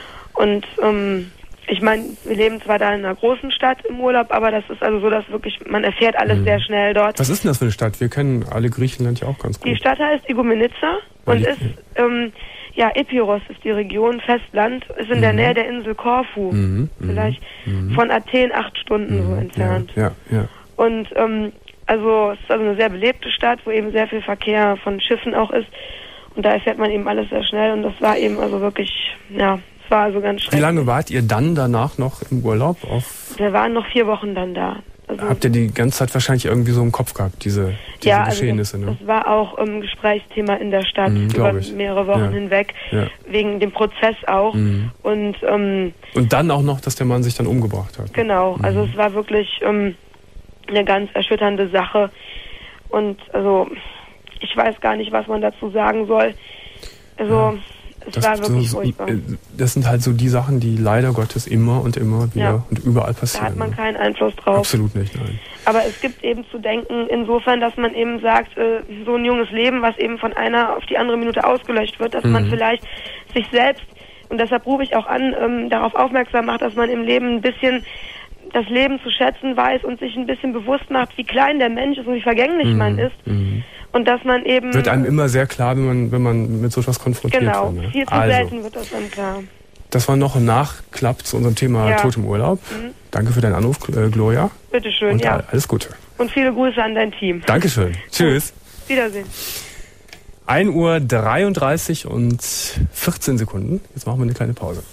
Und ähm, ich meine, wir leben zwar da in einer großen Stadt im Urlaub, aber das ist also so, dass wirklich, man erfährt alles mhm. sehr schnell dort. Was ist denn das für eine Stadt? Wir kennen alle Griechenland ja auch ganz gut. Die Stadt heißt Igoumenitsa und ist, ähm, ja, Epiros ist die Region, Festland, ist in mhm. der Nähe der Insel Korfu. Mhm. Vielleicht mhm. von Athen acht Stunden mhm. so entfernt. Ja, ja, ja. Und, ähm, also, es ist also eine sehr belebte Stadt, wo eben sehr viel Verkehr von Schiffen auch ist. Und da erfährt man eben alles sehr schnell und das war eben also wirklich, ja, es war also ganz schrecklich. Wie lange wart ihr dann danach noch im Urlaub? Auf Wir waren noch vier Wochen dann da. Also habt ihr die ganze Zeit wahrscheinlich irgendwie so im Kopf gehabt, diese, diese ja, Geschehnisse? Also das, ne? das war auch ähm, Gesprächsthema in der Stadt mhm, über ich. mehrere Wochen ja. hinweg, ja. wegen dem Prozess auch. Mhm. Und, ähm, Und dann auch noch, dass der Mann sich dann umgebracht hat. Genau, mhm. also es war wirklich ähm, eine ganz erschütternde Sache. Und also ich weiß gar nicht, was man dazu sagen soll. Also ja. Es das, war wirklich so, furchtbar. Das sind halt so die Sachen, die leider Gottes immer und immer wieder ja. und überall passieren. Da hat man ne? keinen Einfluss drauf. Absolut nicht, nein. Aber es gibt eben zu denken, insofern, dass man eben sagt, äh, so ein junges Leben, was eben von einer auf die andere Minute ausgelöscht wird, dass mhm. man vielleicht sich selbst, und deshalb rufe ich auch an, ähm, darauf aufmerksam macht, dass man im Leben ein bisschen das Leben zu schätzen weiß und sich ein bisschen bewusst macht, wie klein der Mensch ist und wie vergänglich mhm. man ist. Mhm. Und dass man eben... Wird einem immer sehr klar, wenn man, wenn man mit so etwas konfrontiert genau, wird. Genau, ne? viel zu also, selten wird das dann klar. Das war noch ein Nachklapp zu unserem Thema ja. Tod im Urlaub. Mhm. Danke für deinen Anruf, äh, Gloria. Bitteschön, und ja. alles Gute. Und viele Grüße an dein Team. Dankeschön. Tschüss. Wiedersehen. ein Uhr dreiunddreißig und vierzehn Sekunden. Jetzt machen wir eine kleine Pause.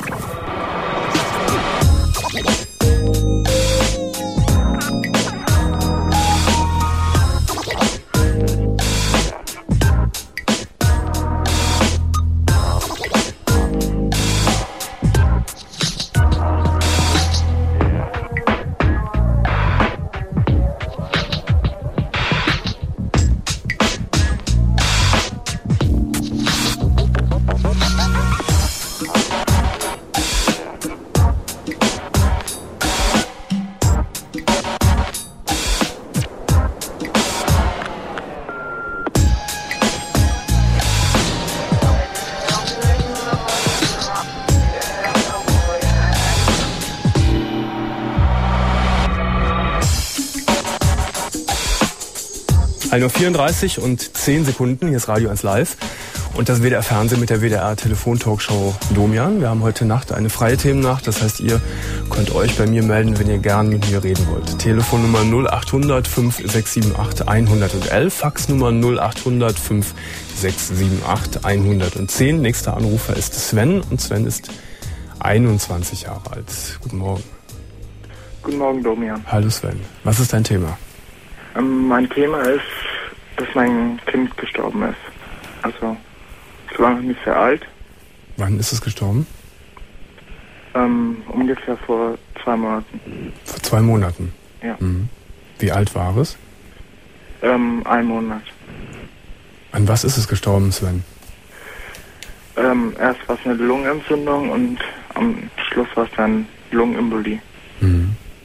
ein Uhr vierunddreißig und zehn Sekunden, hier ist Radio eins Live und das W D R Fernsehen mit der W D R Telefontalkshow Domian. Wir haben heute Nacht eine freie Themennacht, das heißt, ihr könnt euch bei mir melden, wenn ihr gern mit mir reden wollt. Telefonnummer null achthundert fünf sechs sieben acht hundertelf, Faxnummer null achthundert fünf sechs sieben acht hundertzehn. Nächster Anrufer ist Sven und Sven ist einundzwanzig Jahre alt. Guten Morgen. Guten Morgen, Domian. Hallo Sven. Was ist dein Thema? Ähm, mein Thema ist, dass mein Kind gestorben ist. Also, es war noch nicht sehr alt. Wann ist es gestorben? Ähm, ungefähr vor zwei Monaten. Vor zwei Monaten? Ja. Mhm. Wie alt war es? Ähm, ein Monat. An was ist es gestorben, Sven? Ähm, erst war es eine Lungenentzündung und am Schluss war es dann Lungenembolie. Mhm.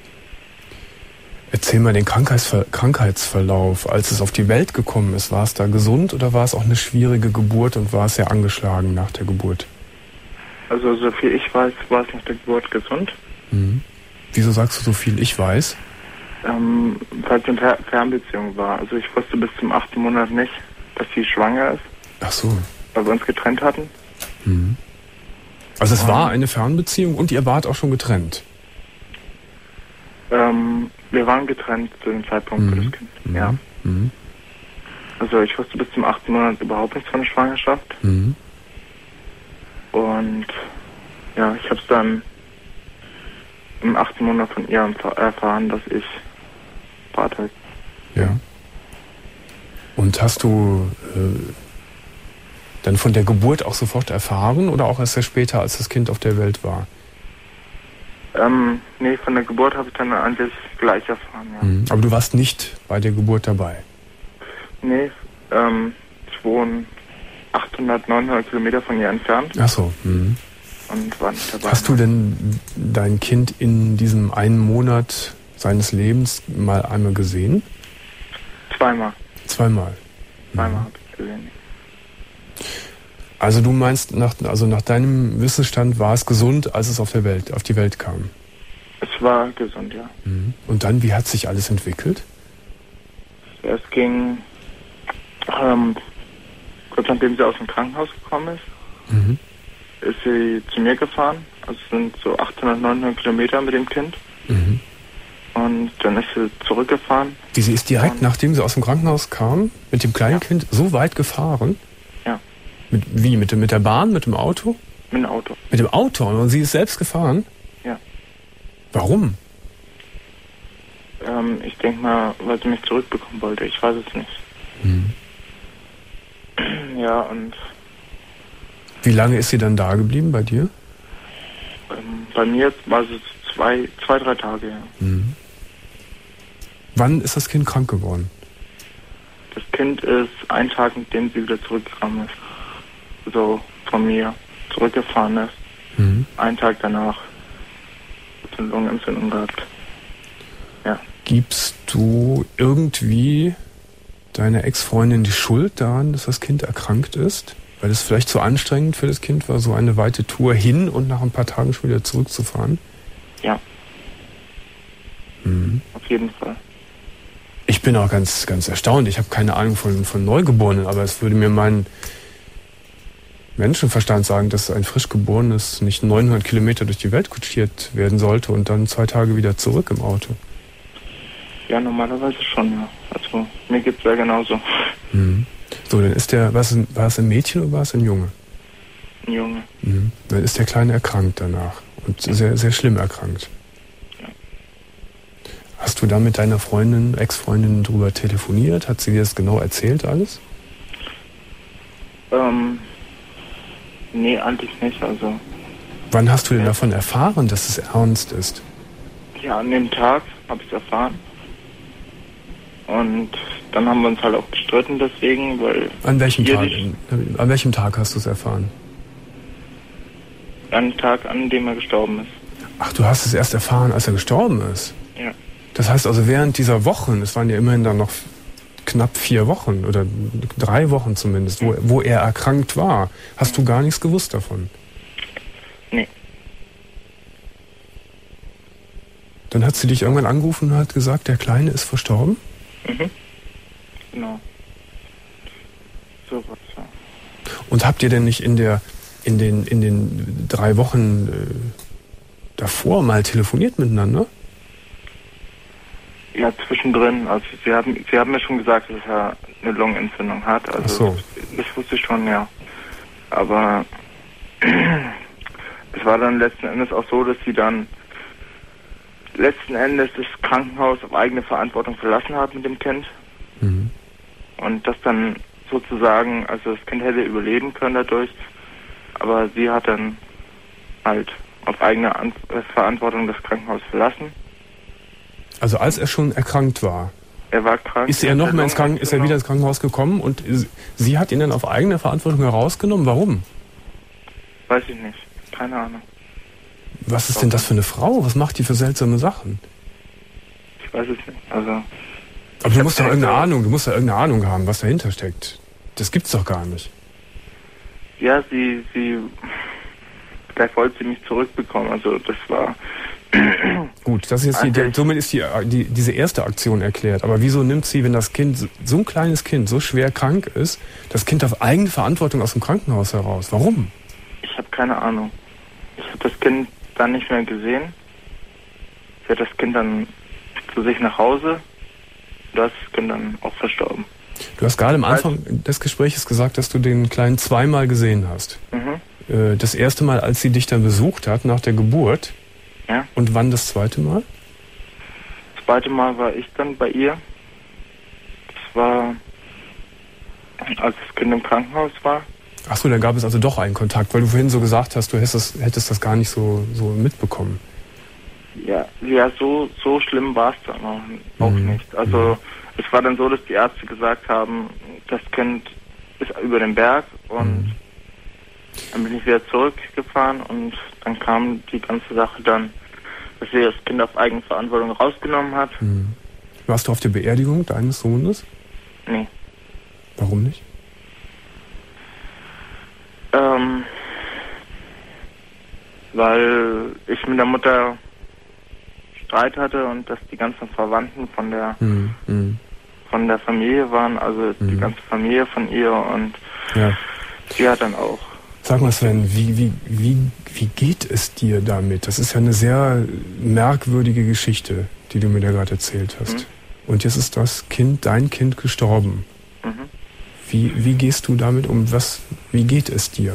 Erzähl mal den Krankheitsver- Krankheitsverlauf. Als es auf die Welt gekommen ist, war es da gesund oder war es auch eine schwierige Geburt und war es sehr angeschlagen nach der Geburt? Also so viel ich weiß, war es nach der Geburt gesund. Mhm. Wieso sagst du so viel ich weiß? Ähm, weil es eine Fer- Fernbeziehung war. Also ich wusste bis zum achten Monat nicht, dass sie schwanger ist. Ach so. Weil wir uns getrennt hatten. Mhm. Also es war eine Fernbeziehung und ihr wart auch schon getrennt? Ähm, wir waren getrennt zu dem Zeitpunkt Mhm. für das Kind. Mhm. Ja. Mhm. Also ich wusste bis zum achten Monat überhaupt nichts von der Schwangerschaft. Mhm. Und ja, ich habe es dann im achten Monat von ihr erfahren, dass ich Vater bin. Ja. Und hast du äh, dann von der Geburt auch sofort erfahren oder auch erst sehr später, als das Kind auf der Welt war? Ähm, nee, von der Geburt habe ich dann eigentlich gleich erfahren, ja. Mhm. Aber du warst nicht bei der Geburt dabei? Nee, ähm, ich wohne achthundert, neunhundert Kilometer von ihr entfernt. Ach so. Mhm. Und war nicht dabei. Hast du denn dein Kind in diesem einen Monat seines Lebens mal einmal gesehen? Zweimal. Zweimal? Zweimal Mhm. habe ich gesehen. Also du meinst, nach, also nach deinem Wissensstand war es gesund, als es auf der Welt, auf die Welt kam? Es war gesund, ja. Mhm. Und dann, wie hat sich alles entwickelt? Es ging, ähm, kurz nachdem sie aus dem Krankenhaus gekommen ist, Mhm. ist sie zu mir gefahren. Also es sind so achthundert, neunhundert Kilometer mit dem Kind. Mhm. Und dann ist sie zurückgefahren. Wie, sie ist direkt, Und nachdem sie aus dem Krankenhaus kam, mit dem kleinen Ja. Kind so weit gefahren? Ja. Mit, wie, mit, dem- mit der Bahn, mit dem Auto? mit dem Auto. Mit dem Auto? Und sie ist selbst gefahren? Ja. Warum? Ähm, ich denke mal, weil sie mich zurückbekommen wollte. Ich weiß es nicht. Mhm. Ja, und Wie lange ist sie dann da geblieben bei dir? ähm, bei mir war es zwei, zwei, drei Tage, ja. Mhm. Wann ist das Kind krank geworden? Das Kind ist einen Tag, nachdem sie wieder zurückgekommen ist. So von mir zurückgefahren ist. Mhm. Einen Tag danach hat sie eine Lungenentzündung gehabt. Ja. Gibst du irgendwie deiner Ex-Freundin die Schuld daran, dass das Kind erkrankt ist? Weil es vielleicht zu anstrengend für das Kind war, so eine weite Tour hin und nach ein paar Tagen schon wieder zurückzufahren? Ja. Mhm. Auf jeden Fall. Ich bin auch ganz, ganz erstaunt. Ich habe keine Ahnung von, von Neugeborenen, aber es würde mir mein Menschenverstand sagen, dass ein frisch Geborenes nicht neunhundert Kilometer durch die Welt kutschiert werden sollte und dann zwei Tage wieder zurück im Auto. Ja, normalerweise schon, ja. Also mir geht's ja genauso. Mhm. So, dann ist der, was, war es ein Mädchen oder war es ein Junge? Ein Junge. Mhm. Dann ist der Kleine erkrankt danach und sehr, sehr schlimm erkrankt. Ja. Hast du da mit deiner Freundin, Ex-Freundin drüber telefoniert? Hat sie dir das genau erzählt alles? Ähm, nee, eigentlich nicht. Also, Wann hast du denn davon erfahren, dass es ernst ist? ja, an dem Tag habe ich es erfahren. Und dann haben wir uns halt auch gestritten deswegen, weil... An welchem hier Tag? die- An welchem Tag hast du es erfahren? An dem Tag, an dem er gestorben ist. Ach, du hast es erst erfahren, als er gestorben ist. Ja. Das heißt also während dieser Wochen, es waren ja immerhin dann noch knapp vier Wochen oder drei Wochen zumindest, wo, wo er erkrankt war, hast du gar nichts gewusst davon? Nee. Dann hat sie dich irgendwann angerufen und hat gesagt, der Kleine ist verstorben? Mhm. Genau. So was, ja. Und habt ihr denn nicht in der in den in den drei Wochen äh, davor mal telefoniert miteinander? Ja, zwischendrin. Also sie haben, sie haben mir schon gesagt, dass er eine Lungenentzündung hat. Also Ach so. das wusste ich schon, ja. Aber es war dann letzten Endes auch so, dass sie dann letzten Endes das Krankenhaus auf eigene Verantwortung verlassen hat mit dem Kind. Mhm. Und das dann sozusagen, also das Kind hätte überleben können dadurch, aber sie hat dann halt auf eigene An- äh, Verantwortung das Krankenhaus verlassen. Also als er schon erkrankt war, Er war krank. ist er noch mal ins Kranken, ist er wieder ins Krankenhaus gekommen und sie hat ihn dann auf eigene Verantwortung herausgenommen. Warum? Weiß ich nicht. Keine Ahnung. Was ist denn das für eine Frau? Was macht die für seltsame Sachen? Ich weiß es nicht. Also. Aber du musst doch irgendeine Ahnung, du musst doch irgendeine Ahnung haben, was dahinter steckt. Das gibt's doch gar nicht. Ja, sie, sie, vielleicht wollte sie mich zurückbekommen, also das war... Gut, das ist jetzt die, somit ist die, die, diese erste Aktion erklärt. Aber wieso nimmt sie, wenn das Kind, so ein kleines Kind, so schwer krank ist, das Kind auf eigene Verantwortung aus dem Krankenhaus heraus? Warum? Ich habe keine Ahnung. Ich habe das Kind dann nicht mehr gesehen. Sie hat das Kind dann zu sich nach Hause. Da ist das Kind dann auch verstorben. Du hast gerade am Anfang des Gesprächs gesagt, dass du den Kleinen zweimal gesehen hast. Mhm. Das erste Mal, als sie dich dann besucht hat, nach der Geburt. Ja. Und wann das zweite Mal? Das zweite Mal war ich dann bei ihr. Das war, als das Kind im Krankenhaus war. Ach so, da gab es also doch einen Kontakt, weil du vorhin so gesagt hast, du hättest, hättest das gar nicht so, so mitbekommen. Ja, ja, so, so schlimm war es dann auch, auch mhm. nicht. Also mhm. es war dann so, dass die Ärzte gesagt haben, das Kind ist über den Berg und mhm. dann bin ich wieder zurückgefahren und dann kam die ganze Sache dann, dass sie das Kind auf Eigenverantwortung rausgenommen hat. Mhm. Warst du auf der Beerdigung deines Sohnes? Nee. Warum nicht? Ähm, weil ich mit der Mutter Streit hatte und dass die ganzen Verwandten von der mhm. von der Familie waren, also mhm. die ganze Familie von ihr und ja. sie hat dann auch. Sag mal Sven, wie, wie, wie, wie geht es dir damit? Das ist ja eine sehr merkwürdige Geschichte, die du mir da gerade erzählt hast. Mhm. Und jetzt ist das Kind, dein Kind, gestorben. Mhm. Wie, wie gehst du damit um? Was, wie geht es dir?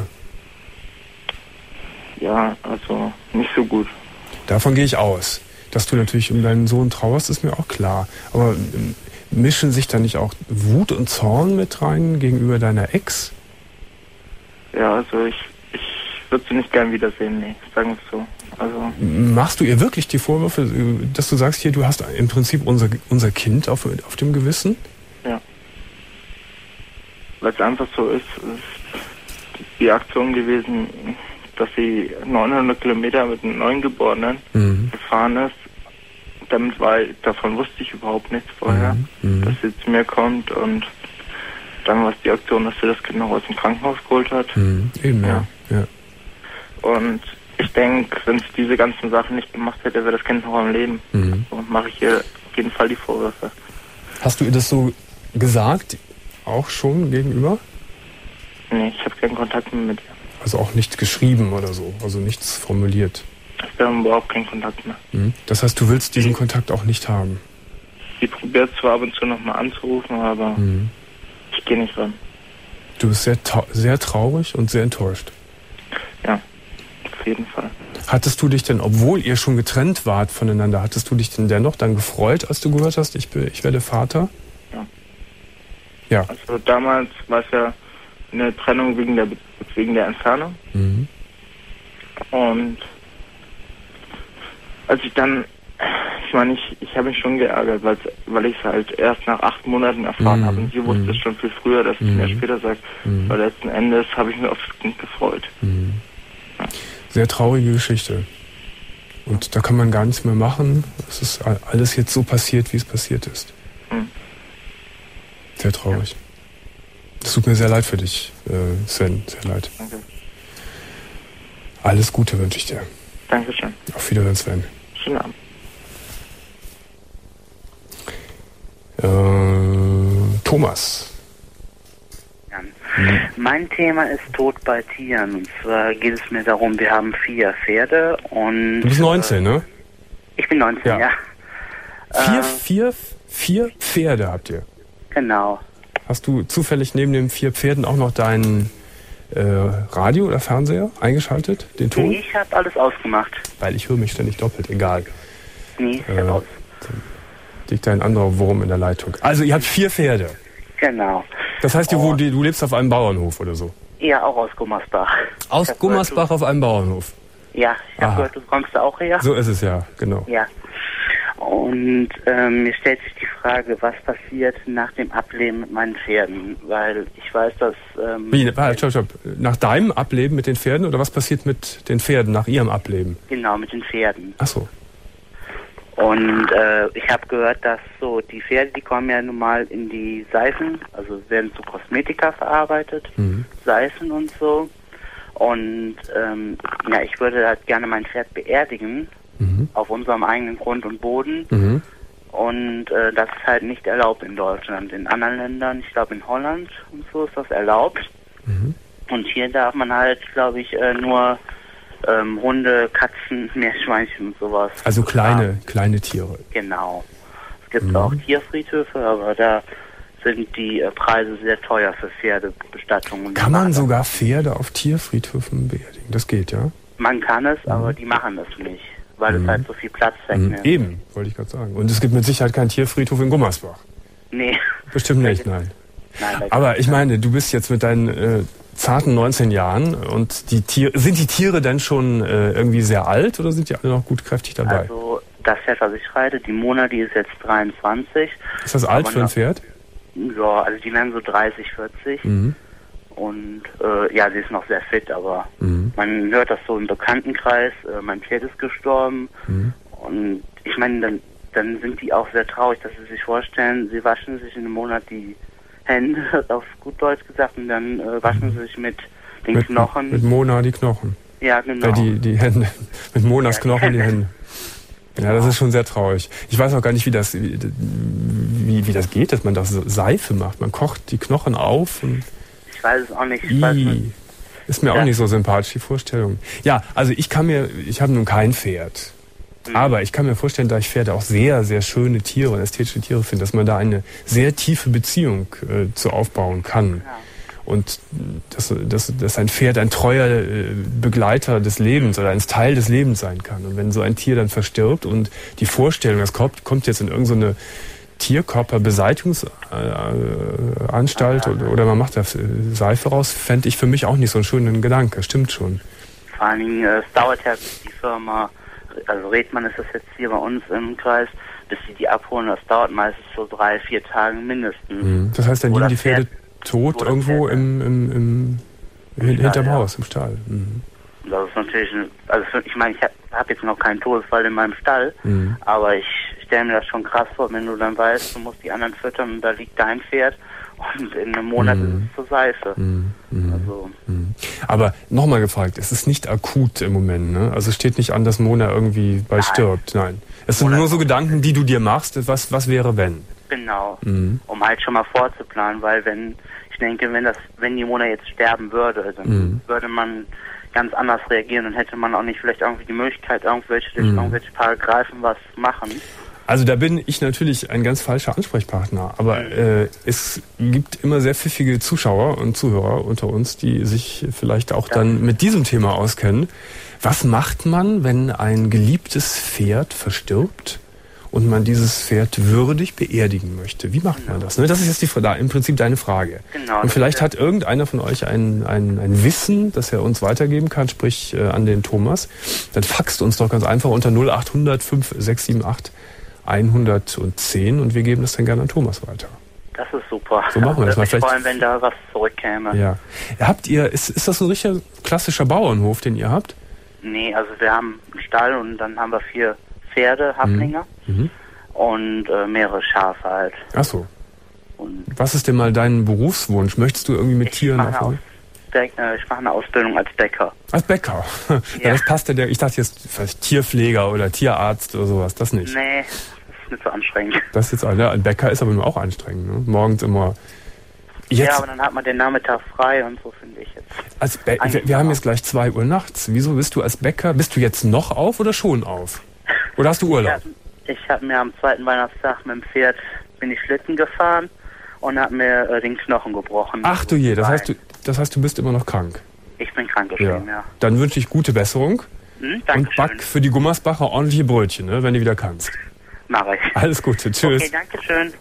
Ja, also nicht so gut. Davon gehe ich aus. Dass du natürlich um deinen Sohn trauerst, ist mir auch klar. Aber mischen sich da nicht auch Wut und Zorn mit rein gegenüber deiner Ex? Ja, also ich, ich würde sie nicht gern wiedersehen, nee, sagen wir es so. Also machst du ihr wirklich die Vorwürfe, dass du sagst, hier, du hast im Prinzip unser, unser Kind auf, auf dem Gewissen? Ja. Weil es einfach so ist, ist die Aktion gewesen, dass sie neunhundert Kilometer mit einem Neugeborenen mhm. gefahren ist. Damit war, davon wusste ich überhaupt nichts vorher, mhm. dass sie zu mir kommt und dann war es die Aktion, dass sie das Kind noch aus dem Krankenhaus geholt hat. Mhm. Eben, ja. ja. Und ich denke, wenn sie diese ganzen Sachen nicht gemacht hätte, wäre das Kind noch am Leben. Mhm. So mache ich ihr auf jeden Fall die Vorwürfe. Hast du ihr das so gesagt, auch schon gegenüber? Nee, ich habe keinen Kontakt mehr mit ihr. Also auch nichts geschrieben oder so, also nichts formuliert? Wir haben überhaupt keinen Kontakt mehr. Mhm. Das heißt, du willst diesen Kontakt auch nicht haben? Sie probiert zwar ab und zu nochmal anzurufen, aber mhm. ich gehe nicht ran. Du bist sehr, sehr traurig und sehr enttäuscht. Ja, auf jeden Fall. Hattest du dich denn, obwohl ihr schon getrennt wart voneinander, hattest du dich denn dennoch dann gefreut, als du gehört hast, ich, bin, ich werde Vater? Ja. Ja. Also damals war es ja eine Trennung wegen der, wegen der Entfernung. Mhm. Und als ich dann, ich meine, ich, ich habe mich schon geärgert, weil ich es halt erst nach acht Monaten erfahren mhm. habe. Und sie wusste es mhm. schon viel früher, dass ich mhm. mir später sage. Mhm. Weil letzten Endes habe ich mich auf das Kind gefreut. Mhm. Ja. Sehr traurige Geschichte. Und da kann man gar nichts mehr machen. Es ist alles jetzt so passiert, wie es passiert ist. Mhm. Sehr traurig. Es tut mir sehr leid für dich, äh, Sven. Sehr leid. Danke. Alles Gute wünsche ich dir. Dankeschön. Auf Wiedersehen, Sven. Schönen Abend. Äh, Thomas. Ja. Hm. Mein Thema ist Tod bei Tieren. Und zwar geht es mir darum, wir haben vier Pferde und... Du bist neunzehn, äh, ne? Ich bin neunzehn, ja. ja. Vier, äh, vier, vier Pferde habt ihr? Genau. Hast du zufällig neben den vier Pferden auch noch dein äh, Radio oder Fernseher eingeschaltet, den Ton? Nee, ich habe alles ausgemacht. Weil ich höre mich ständig doppelt, egal. Nee, ich äh, hab aus. Liegt da ein anderer Wurm in der Leitung. Also ihr habt vier Pferde. Genau. Das heißt, du, du lebst auf einem Bauernhof oder so? Ja, auch aus Gummersbach. Aus Gummersbach auf einem Bauernhof? Ja, ich habe gehört, du kommst da auch her. So ist es ja, genau. Ja. Und ähm, mir stellt sich die Frage, was passiert nach dem Ableben mit meinen Pferden? Weil ich weiß, dass... Ähm, Wie, stopp, stopp, stopp. Nach deinem Ableben mit den Pferden oder was passiert mit den Pferden nach ihrem Ableben? Genau, mit den Pferden. Ach so. Und äh, ich habe gehört, dass so die Pferde, die kommen ja nun mal in die Seifen, also werden zu Kosmetika verarbeitet, mhm. Seifen und so. Und ähm, ja, ich würde halt gerne mein Pferd beerdigen, mhm. auf unserem eigenen Grund und Boden. Mhm. Und äh, das ist halt nicht erlaubt in Deutschland. In anderen Ländern, ich glaube in Holland und so ist das erlaubt. Mhm. Und hier darf man halt, glaube ich, äh, nur ähm, Hunde, Katzen, Meerschweinchen und sowas. Also kleine, ja. kleine Tiere. Genau. Es gibt mhm. auch Tierfriedhöfe, aber da sind die äh, Preise sehr teuer für Pferdebestattungen. Kann man sogar Pferde auf Tierfriedhöfen beerdigen? Das geht, ja? Man kann es, mhm. aber die machen das nicht, weil mhm. es halt so viel Platz wegnimmt. Eben, wollte ich gerade sagen. Und es gibt mit Sicherheit keinen Tierfriedhof in Gummersbach. Nee. Bestimmt nicht, nein. nein aber ich meine, du bist jetzt mit deinen äh, zarten neunzehn Jahren und die Tiere, sind die Tiere denn schon äh, irgendwie sehr alt oder sind die alle noch gut kräftig dabei? Also das Pferd, was ich reite, die Mona, die ist jetzt dreiundzwanzig. Ist das alt für ein Pferd? Ja, also die werden so dreißig, vierzig. Mhm. Und äh, ja, sie ist noch sehr fit, aber mhm. man hört das so im Bekanntenkreis, äh, mein Pferd ist gestorben. Mhm. Und ich meine, dann, dann sind die auch sehr traurig, dass sie sich vorstellen, sie waschen sich in einem Monat die Hände, auf gut Deutsch gesagt, und dann äh, waschen sie sich mit den mit, Knochen. Mit Mona die Knochen. Ja, genau. Äh, die, die Hände. Mit Monas ja, Knochen die Hände. Ja, das ist schon sehr traurig. Ich weiß auch gar nicht, wie das, wie, wie, wie das geht, dass man das Seife macht. Man kocht die Knochen auf und... Ich weiß es auch nicht. Ich weiß nicht. Ist mir ja. auch nicht so sympathisch, die Vorstellung. Ja, also ich kann mir, ich habe nun kein Pferd. Mhm. Aber ich kann mir vorstellen, da ich Pferde auch sehr, sehr schöne Tiere und ästhetische Tiere finde, dass man da eine sehr tiefe Beziehung äh, zu aufbauen kann. Ja. Und dass, dass, dass ein Pferd ein treuer äh, Begleiter des Lebens oder ein Teil des Lebens sein kann. Und wenn so ein Tier dann verstirbt und die Vorstellung, das kommt, kommt jetzt in irgendeine so Tierkörperbeseitigungsanstalt äh, oder, oder man macht da Seife raus, fände ich für mich auch nicht so einen schönen Gedanke. Stimmt schon. Vor allen Dingen, äh, es dauert ja, bis die Firma, also Redmann ist das jetzt hier bei uns im Kreis, bis sie die abholen. Das dauert meistens so drei, vier Tage mindestens. Mhm. Das heißt, dann liegen die Pferde tot irgendwo im, im, im, im hinterm ja. Haus, im Stall. Mhm. Das ist natürlich, also ich meine, ich habe hab jetzt noch keinen Todesfall in meinem Stall, mhm. aber ich stelle mir das schon krass vor, wenn du dann weißt, du musst die anderen füttern und da liegt dein Pferd und in einem Monat mhm. ist es zur Seife. Mhm. Also. Mhm. Aber nochmal gefragt, es ist nicht akut im Moment, ne? Also es steht nicht an, dass Mona irgendwie bei Nein. stirbt, nein. Es sind Mona nur so Gedanken, die du dir machst, was, was wäre, wenn? Genau, mhm. um halt schon mal vorzuplanen, weil wenn, ich denke, wenn das, wenn die Mona jetzt sterben würde, dann mhm. würde man ganz anders reagieren und hätte man auch nicht vielleicht irgendwie die Möglichkeit, irgendwelche, durch mhm. irgendwelche Paragraphen was machen. Also da bin ich natürlich ein ganz falscher Ansprechpartner, aber mhm. äh, es gibt immer sehr pfiffige Zuschauer und Zuhörer unter uns, die sich vielleicht auch ja. dann mit diesem Thema auskennen. Was macht man, wenn ein geliebtes Pferd verstirbt und man dieses Pferd würdig beerdigen möchte? Wie macht man das? Ne? Das ist jetzt die, da, im Prinzip deine Frage. Genau, und vielleicht hat irgendeiner von euch ein, ein, ein Wissen, das er uns weitergeben kann, sprich äh, an den Thomas. Dann faxt uns doch ganz einfach unter null acht hundert fünf sechs sieben acht hundertzehn und wir geben das dann gerne an Thomas weiter. Das ist super. So machen wir das mal. Vielleicht vor allem, wenn da was zurückkäme. Ja. Habt ihr, ist, ist das so ein richtiger klassischer Bauernhof, den ihr habt? Nee, also wir haben einen Stall und dann haben wir vier Pferde, Haflinger mhm. und äh, mehrere Schafe halt. Ach so. Und was ist denn mal dein Berufswunsch? Möchtest du irgendwie mit ich Tieren mache aus, äh, Ich mache eine Ausbildung als Bäcker. Als Bäcker? Ja, ja, das passt ja. Ich dachte jetzt vielleicht Tierpfleger oder Tierarzt oder sowas. Das nicht. Nee, das ist nicht so anstrengend. Das ist jetzt, ja, ein Bäcker ist aber nur auch anstrengend. Ne? Morgens immer... Jetzt, ja, aber dann hat man den Nachmittag frei und so, finde ich jetzt. Als Bä- wir, wir haben jetzt gleich zwei Uhr nachts. Wieso bist du als Bäcker, bist du jetzt noch auf oder schon auf? Oder hast du Urlaub? Ich habe hab mir am zweiten Weihnachtstag mit dem Pferd, bin ich Schlitten gefahren und habe mir äh, den Knochen gebrochen. Ach du je, das heißt du, das heißt, du bist immer noch krank? Ich bin krank geschrieben, ja. ja. Dann wünsche ich gute Besserung hm, und back für die Gummersbacher ordentliche Brötchen, ne, wenn du wieder kannst. Mach ich. Alles Gute, tschüss. Okay, danke schön.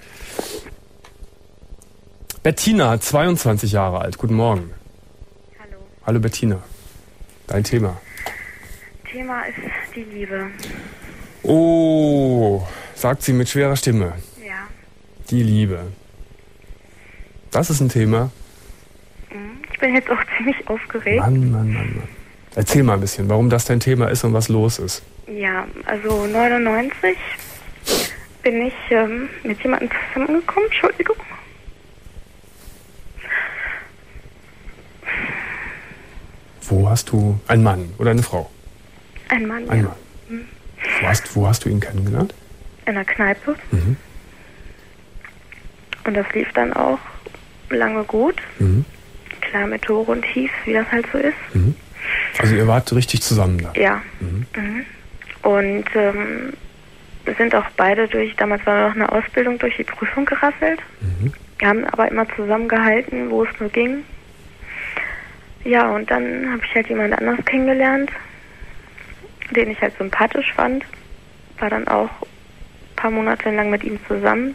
Bettina, zweiundzwanzig Jahre alt, guten Morgen. Hallo. Hallo Bettina, dein Thema. Thema ist die Liebe. Oh, sagt sie mit schwerer Stimme. Ja. Die Liebe. Das ist ein Thema. Ich bin jetzt auch ziemlich aufgeregt. Mann, Mann, Mann, Mann. Erzähl mal ein bisschen, warum das dein Thema ist und was los ist. Ja, also neunundneunzig bin ich ähm, mit jemandem zusammengekommen. Entschuldigung. Wo hast du einen Mann oder eine Frau? Ein Mann, Ein ja. Mann. Wo hast, wo hast du ihn kennengelernt? In einer Kneipe. Mhm. Und das lief dann auch lange gut. Mhm. Klar, mit Hoch und Tief, wie das halt so ist. Mhm. Also ihr wart richtig zusammen da? Ja. Mhm. Mhm. Und ähm, sind auch beide durch, damals war noch eine Ausbildung, durch die Prüfung gerasselt. Mhm. Wir haben aber immer zusammengehalten, wo es nur ging. Ja, und dann habe ich halt jemand anderes kennengelernt, den ich halt sympathisch fand. War dann auch ein paar Monate lang mit ihm zusammen.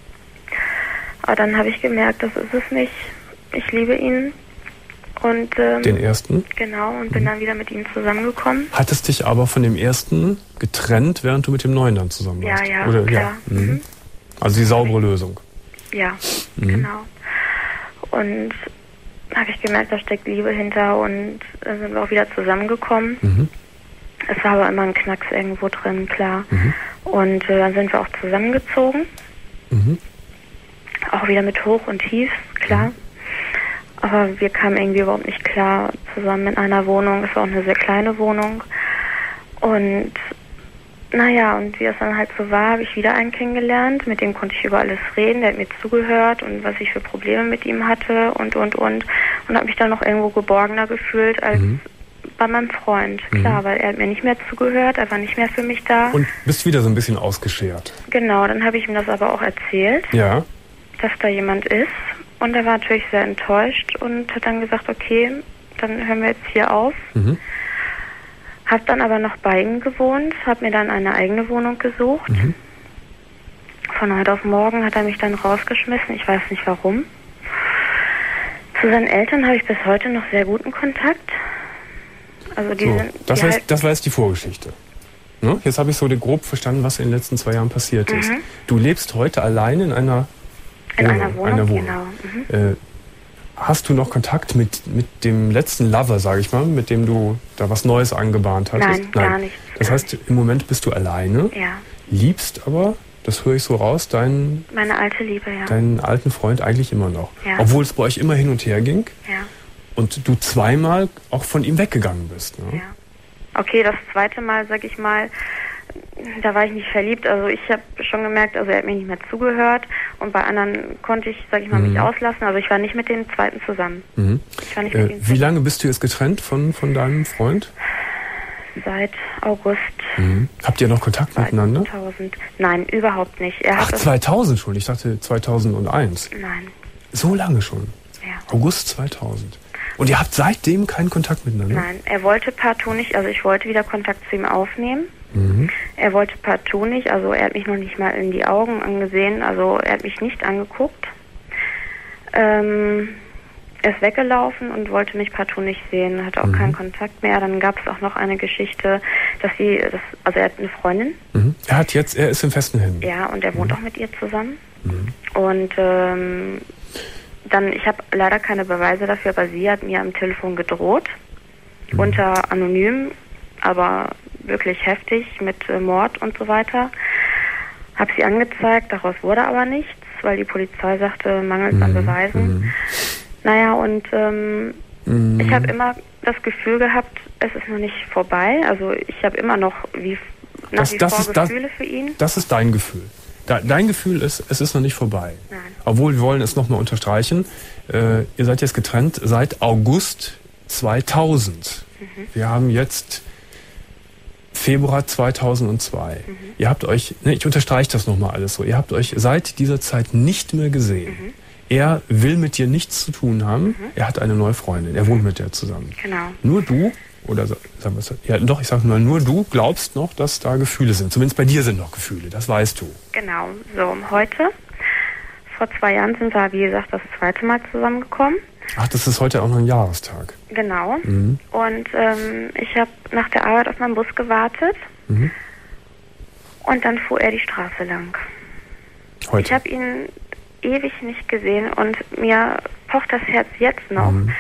Aber dann habe ich gemerkt, das ist es nicht. Ich liebe ihn. Und, ähm, Den ersten? Genau, und bin Mhm. dann wieder mit ihm zusammengekommen. Hattest dich aber von dem ersten getrennt, während du mit dem neuen dann zusammen warst? Ja, ja, Oder, klar. Ja. Mhm. Mhm. Also die saubere Lösung. Ja, Mhm. genau. Und habe ich gemerkt, da steckt Liebe hinter und dann sind wir auch wieder zusammengekommen. Mhm. Es war aber immer ein Knacks irgendwo drin, klar. Mhm. Und äh, dann sind wir auch zusammengezogen. Mhm. Auch wieder mit Hoch und Tief, klar. Mhm. Aber wir kamen irgendwie überhaupt nicht klar zusammen in einer Wohnung. Es war auch eine sehr kleine Wohnung. Und naja, und wie es dann halt so war, habe ich wieder einen kennengelernt. Mit dem konnte ich über alles reden. Der hat mir zugehört und was ich für Probleme mit ihm hatte und, und, und. Und habe mich dann noch irgendwo geborgener gefühlt als Mhm. bei meinem Freund. Klar, Mhm. weil er hat mir nicht mehr zugehört. Er war nicht mehr für mich da. Und bist wieder so ein bisschen ausgeschert. Genau, dann habe ich ihm das aber auch erzählt, Ja. dass da jemand ist. Und er war natürlich sehr enttäuscht und hat dann gesagt, okay, dann hören wir jetzt hier auf. Mhm. Hab dann aber noch bei ihm gewohnt, habe mir dann eine eigene Wohnung gesucht. Mhm. Von heute auf morgen hat er mich dann rausgeschmissen, ich weiß nicht warum. Zu seinen Eltern habe ich bis heute noch sehr guten Kontakt. Also die So, sind, das, die heißt, halt, das war jetzt die Vorgeschichte. Ne? Jetzt habe ich so grob verstanden, was in den letzten zwei Jahren passiert ist. Mhm. Du lebst heute alleine in einer in Wohnung. einer Wohnung, einer Wohnung. genau. Mhm. Äh, hast du noch Kontakt mit, mit dem letzten Lover, sage ich mal, mit dem du da was Neues angebahnt hattest? Nein, gar nicht. Das heißt, im Moment bist du alleine, Ja, liebst aber, das höre ich so raus, deinen, meine alte Liebe, ja. deinen alten Freund eigentlich immer noch. Ja. Obwohl es bei euch immer hin und her ging Ja, und du zweimal auch von ihm weggegangen bist. Ne? ja. Okay, das zweite Mal, sag ich mal, da war ich nicht verliebt. Also ich habe schon gemerkt, also er hat mir nicht mehr zugehört und bei anderen konnte ich, sag ich mal, Mhm. mich auslassen. Also ich war nicht mit dem zweiten zusammen. Mhm. Ich war nicht mit Äh, ihm wie zusammen. lange bist du jetzt getrennt von, von deinem Freund? Seit August Mhm. Habt ihr noch Kontakt miteinander? zweitausend. Nein, überhaupt nicht. Er Ach, hat es, zweitausend schon. Ich dachte zweitausendeins. nein, So lange schon. ja. August zweitausend. Und ihr habt seitdem keinen Kontakt miteinander? Nein, er wollte partout nicht, also ich wollte wieder Kontakt zu ihm aufnehmen. Mhm. Er wollte partout nicht, also er hat mich noch nicht mal in die Augen angesehen, also er hat mich nicht angeguckt. Ähm, er ist weggelaufen und wollte mich partout nicht sehen, hatte auch Mhm. keinen Kontakt mehr. Dann gab es auch noch eine Geschichte, dass sie, das, also er hat eine Freundin, Mhm. Er hat jetzt, er ist in festen Händen. ja, und er wohnt auch mit ihr zusammen. Mhm. Und ähm, dann, ich habe leider keine Beweise dafür, aber sie hat mir am Telefon gedroht, Mhm. unter anonym, aber wirklich heftig mit äh, Mord und so weiter. Habe sie angezeigt, daraus wurde aber nichts, weil die Polizei sagte, mangels an Mhm. Beweisen. Mhm. Naja, und ähm, Mhm. ich habe immer das Gefühl gehabt, es ist noch nicht vorbei. Also ich habe immer noch wie nach Das- wie das vor ist das- Gefühle für ihn. Das ist dein Gefühl. Da, dein Gefühl ist, es ist noch nicht vorbei. Nein. Obwohl, wir wollen es nochmal unterstreichen. Äh, ihr seid jetzt getrennt seit August zweitausend. Mhm. Wir haben jetzt Februar zweitausendzwei. Mhm. Ihr habt euch, ne, ich unterstreiche das nochmal alles so, ihr habt euch seit dieser Zeit nicht mehr gesehen. Mhm. Er will mit dir nichts zu tun haben. Mhm. Er hat eine neue Freundin. Er wohnt mit der zusammen. Genau. Nur du, oder so- sagen wir es, ja doch, ich sage mal, nur du glaubst noch, dass da Gefühle sind. Zumindest bei dir sind noch Gefühle, das weißt du. Genau. So, heute, vor zwei Jahren sind wir, wie gesagt, das zweite Mal zusammengekommen. Ach, das ist heute auch noch ein Jahrestag. Genau. Mhm. Und ähm, ich habe nach der Arbeit auf meinen Bus gewartet Mhm. und dann fuhr er die Straße lang. Ich Heute. habe ihn ewig nicht gesehen und mir pocht das Herz jetzt noch. Mhm.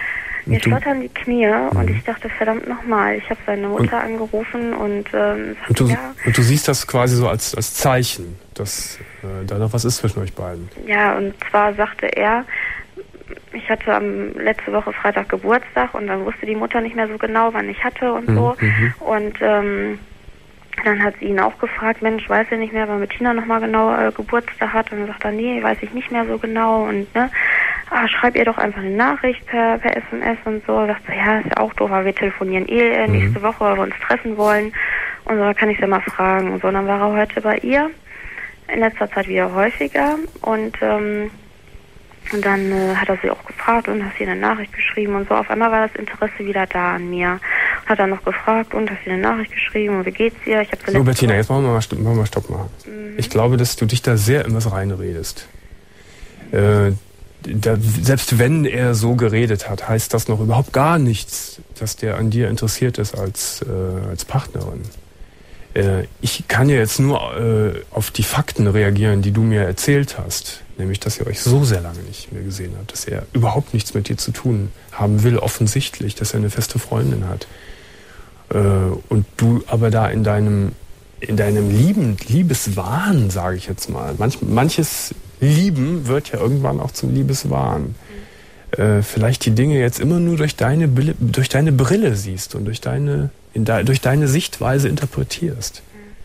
Mir schlottern die Knie mhm. und ich dachte, verdammt nochmal, ich habe seine Mutter und, angerufen und ähm, sagte, und, du, ja. und du siehst das quasi so als, als Zeichen, dass äh, da noch was ist zwischen euch beiden. Ja, und zwar sagte er, ich hatte am letzte Woche Freitag Geburtstag und dann wusste die Mutter nicht mehr so genau, wann ich hatte und so. Mhm. Und ähm, dann hat sie ihn auch gefragt, Mensch, weiß er nicht mehr, wann Bettina nochmal genau äh, Geburtstag hat. Und dann sagt er, nee, weiß ich nicht mehr so genau. Und ne, ah, schreib ihr doch einfach eine Nachricht per, per S M S und so. Sagt sie, ja, ist ja auch doof, aber wir telefonieren eh äh, nächste mhm. Woche, weil wir uns treffen wollen. Und so, da kann ich sie mal fragen. Und so, und dann war er heute bei ihr, in letzter Zeit wieder häufiger. Und ähm, Und dann äh, hat er sie auch gefragt und hat sie eine Nachricht geschrieben und so. Auf einmal war das Interesse wieder da an mir. Hat dann noch gefragt und hat sie eine Nachricht geschrieben und wie geht's ihr? Ich hab so, Bettina, jetzt machen wir mal, machen wir mal Stopp machen. Mhm. Ich glaube, dass du dich da sehr in was reinredest. Äh, da, selbst wenn er so geredet hat, heißt das noch überhaupt gar nichts, dass der an dir interessiert ist als, äh, als Partnerin. Äh, ich kann ja jetzt nur äh, auf die Fakten reagieren, die du mir erzählt hast. Nämlich, dass ihr euch so sehr lange nicht mehr gesehen habt, dass er überhaupt nichts mit dir zu tun haben will, offensichtlich, dass er eine feste Freundin hat. Äh, und du aber da in deinem, in deinem Lieben, Liebeswahn, sage ich jetzt mal, manch, manches Lieben wird ja irgendwann auch zum Liebeswahn. Äh, vielleicht die Dinge jetzt immer nur durch deine, Brille, durch deine Brille siehst und durch deine, in de, durch deine Sichtweise interpretierst.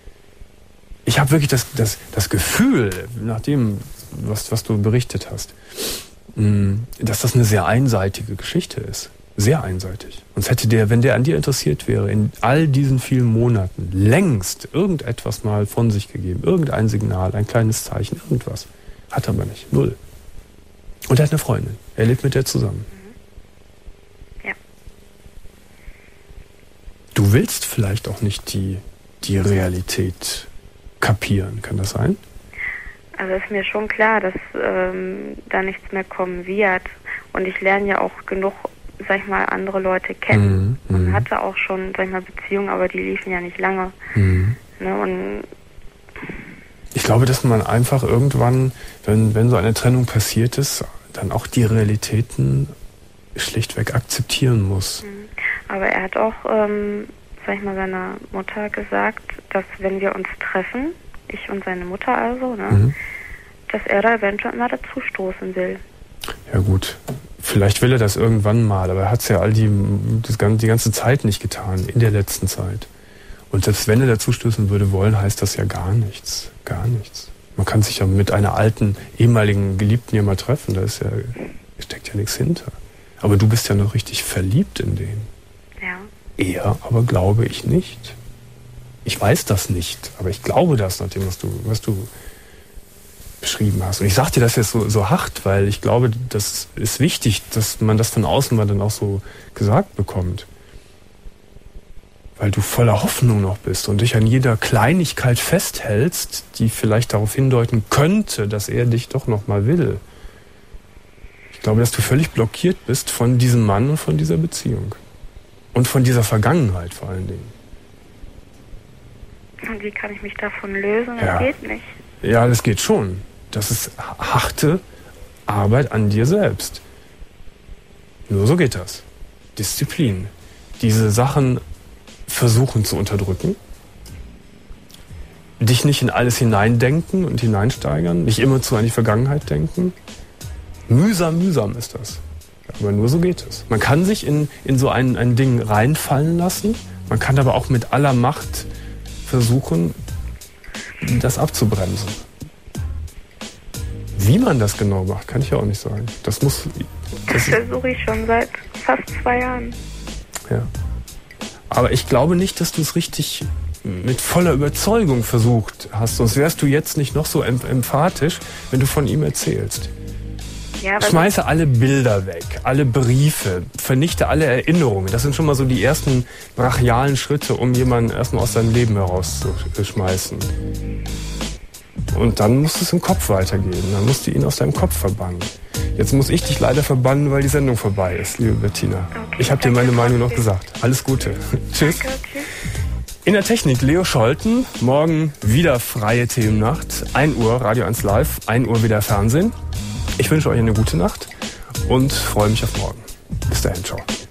Ich habe wirklich das, das, das Gefühl, nachdem was, was du berichtet hast, dass das eine sehr einseitige Geschichte ist. Sehr einseitig. Sonst hätte der, wenn der an dir interessiert wäre, in all diesen vielen Monaten längst irgendetwas mal von sich gegeben. Irgendein Signal, ein kleines Zeichen, irgendwas. Hat er aber nicht. Null. Und er hat eine Freundin. Er lebt mit der zusammen. Ja. Du willst vielleicht auch nicht die, die Realität kapieren. Kann das sein? Also ist mir schon klar, dass ähm, da nichts mehr kommen wird. Und ich lerne ja auch genug, sag ich mal, andere Leute kennen. Mhm. Und hatte auch schon, sag ich mal, Beziehungen, aber die liefen ja nicht lange. Mhm. Ne, und ich glaube, dass man einfach irgendwann, wenn, wenn so eine Trennung passiert ist, dann auch die Realitäten schlichtweg akzeptieren muss. Aber er hat auch, ähm, sag ich mal, seiner Mutter gesagt, dass wenn wir uns treffen, ich und seine Mutter also, ne, mhm. dass er da eventuell mal dazu stoßen will. Ja gut, vielleicht will er das irgendwann mal, aber er hat es ja all die, das, die ganze Zeit nicht getan, in der letzten Zeit. Und selbst wenn er dazu stoßen würde wollen, heißt das ja gar nichts, gar nichts. Man kann sich ja mit einer alten, ehemaligen Geliebten ja mal treffen, da ist ja, steckt ja nichts hinter. Aber du bist ja noch richtig verliebt in den. Ja. Er aber glaube ich nicht. Ich weiß das nicht, aber ich glaube das, nach dem, was du, was du beschrieben hast. Und ich sage dir das jetzt so, so hart, weil ich glaube, das ist wichtig, dass man das von außen mal dann auch so gesagt bekommt. Weil du voller Hoffnung noch bist und dich an jeder Kleinigkeit festhältst, die vielleicht darauf hindeuten könnte, dass er dich doch noch mal will. Ich glaube, dass du völlig blockiert bist von diesem Mann und von dieser Beziehung. Und von dieser Vergangenheit vor allen Dingen. Und wie kann ich mich davon lösen? Das ja. geht nicht. Ja, das geht schon. Das ist harte Arbeit an dir selbst. Nur so geht das. Disziplin. Diese Sachen versuchen zu unterdrücken. Dich nicht in alles hineindenken und hineinsteigern. Nicht immer zu an die Vergangenheit denken. Mühsam, mühsam ist das. Aber nur so geht es. Man kann sich in, in so ein, ein Ding reinfallen lassen. Man kann aber auch mit aller Macht versuchen, das abzubremsen. Wie man das genau macht, kann ich ja auch nicht sagen. Das muss. Das, das versuche ich schon seit fast zwei Jahren. Ja. Aber ich glaube nicht, dass du es richtig mit voller Überzeugung versucht hast. Sonst wärst du jetzt nicht noch so emphatisch, wenn du von ihm erzählst. Ja, Schmeiße alle Bilder weg, alle Briefe, vernichte alle Erinnerungen. Das sind schon mal so die ersten brachialen Schritte, um jemanden erstmal aus seinem Leben herauszuschmeißen. Und dann muss es im Kopf weitergehen. Dann musst du ihn aus deinem Kopf verbannen. Jetzt muss ich dich leider verbannen, weil die Sendung vorbei ist, liebe Bettina. Okay, ich habe dir meine Meinung noch gesagt. Alles Gute. Tschüss. Danke, tschüss. In der Technik Leo Scholten. Morgen wieder freie Themennacht. ein Uhr Radio eins Live, ein Uhr wieder Fernsehen. Ich wünsche euch eine gute Nacht und freue mich auf morgen. Bis dahin, ciao.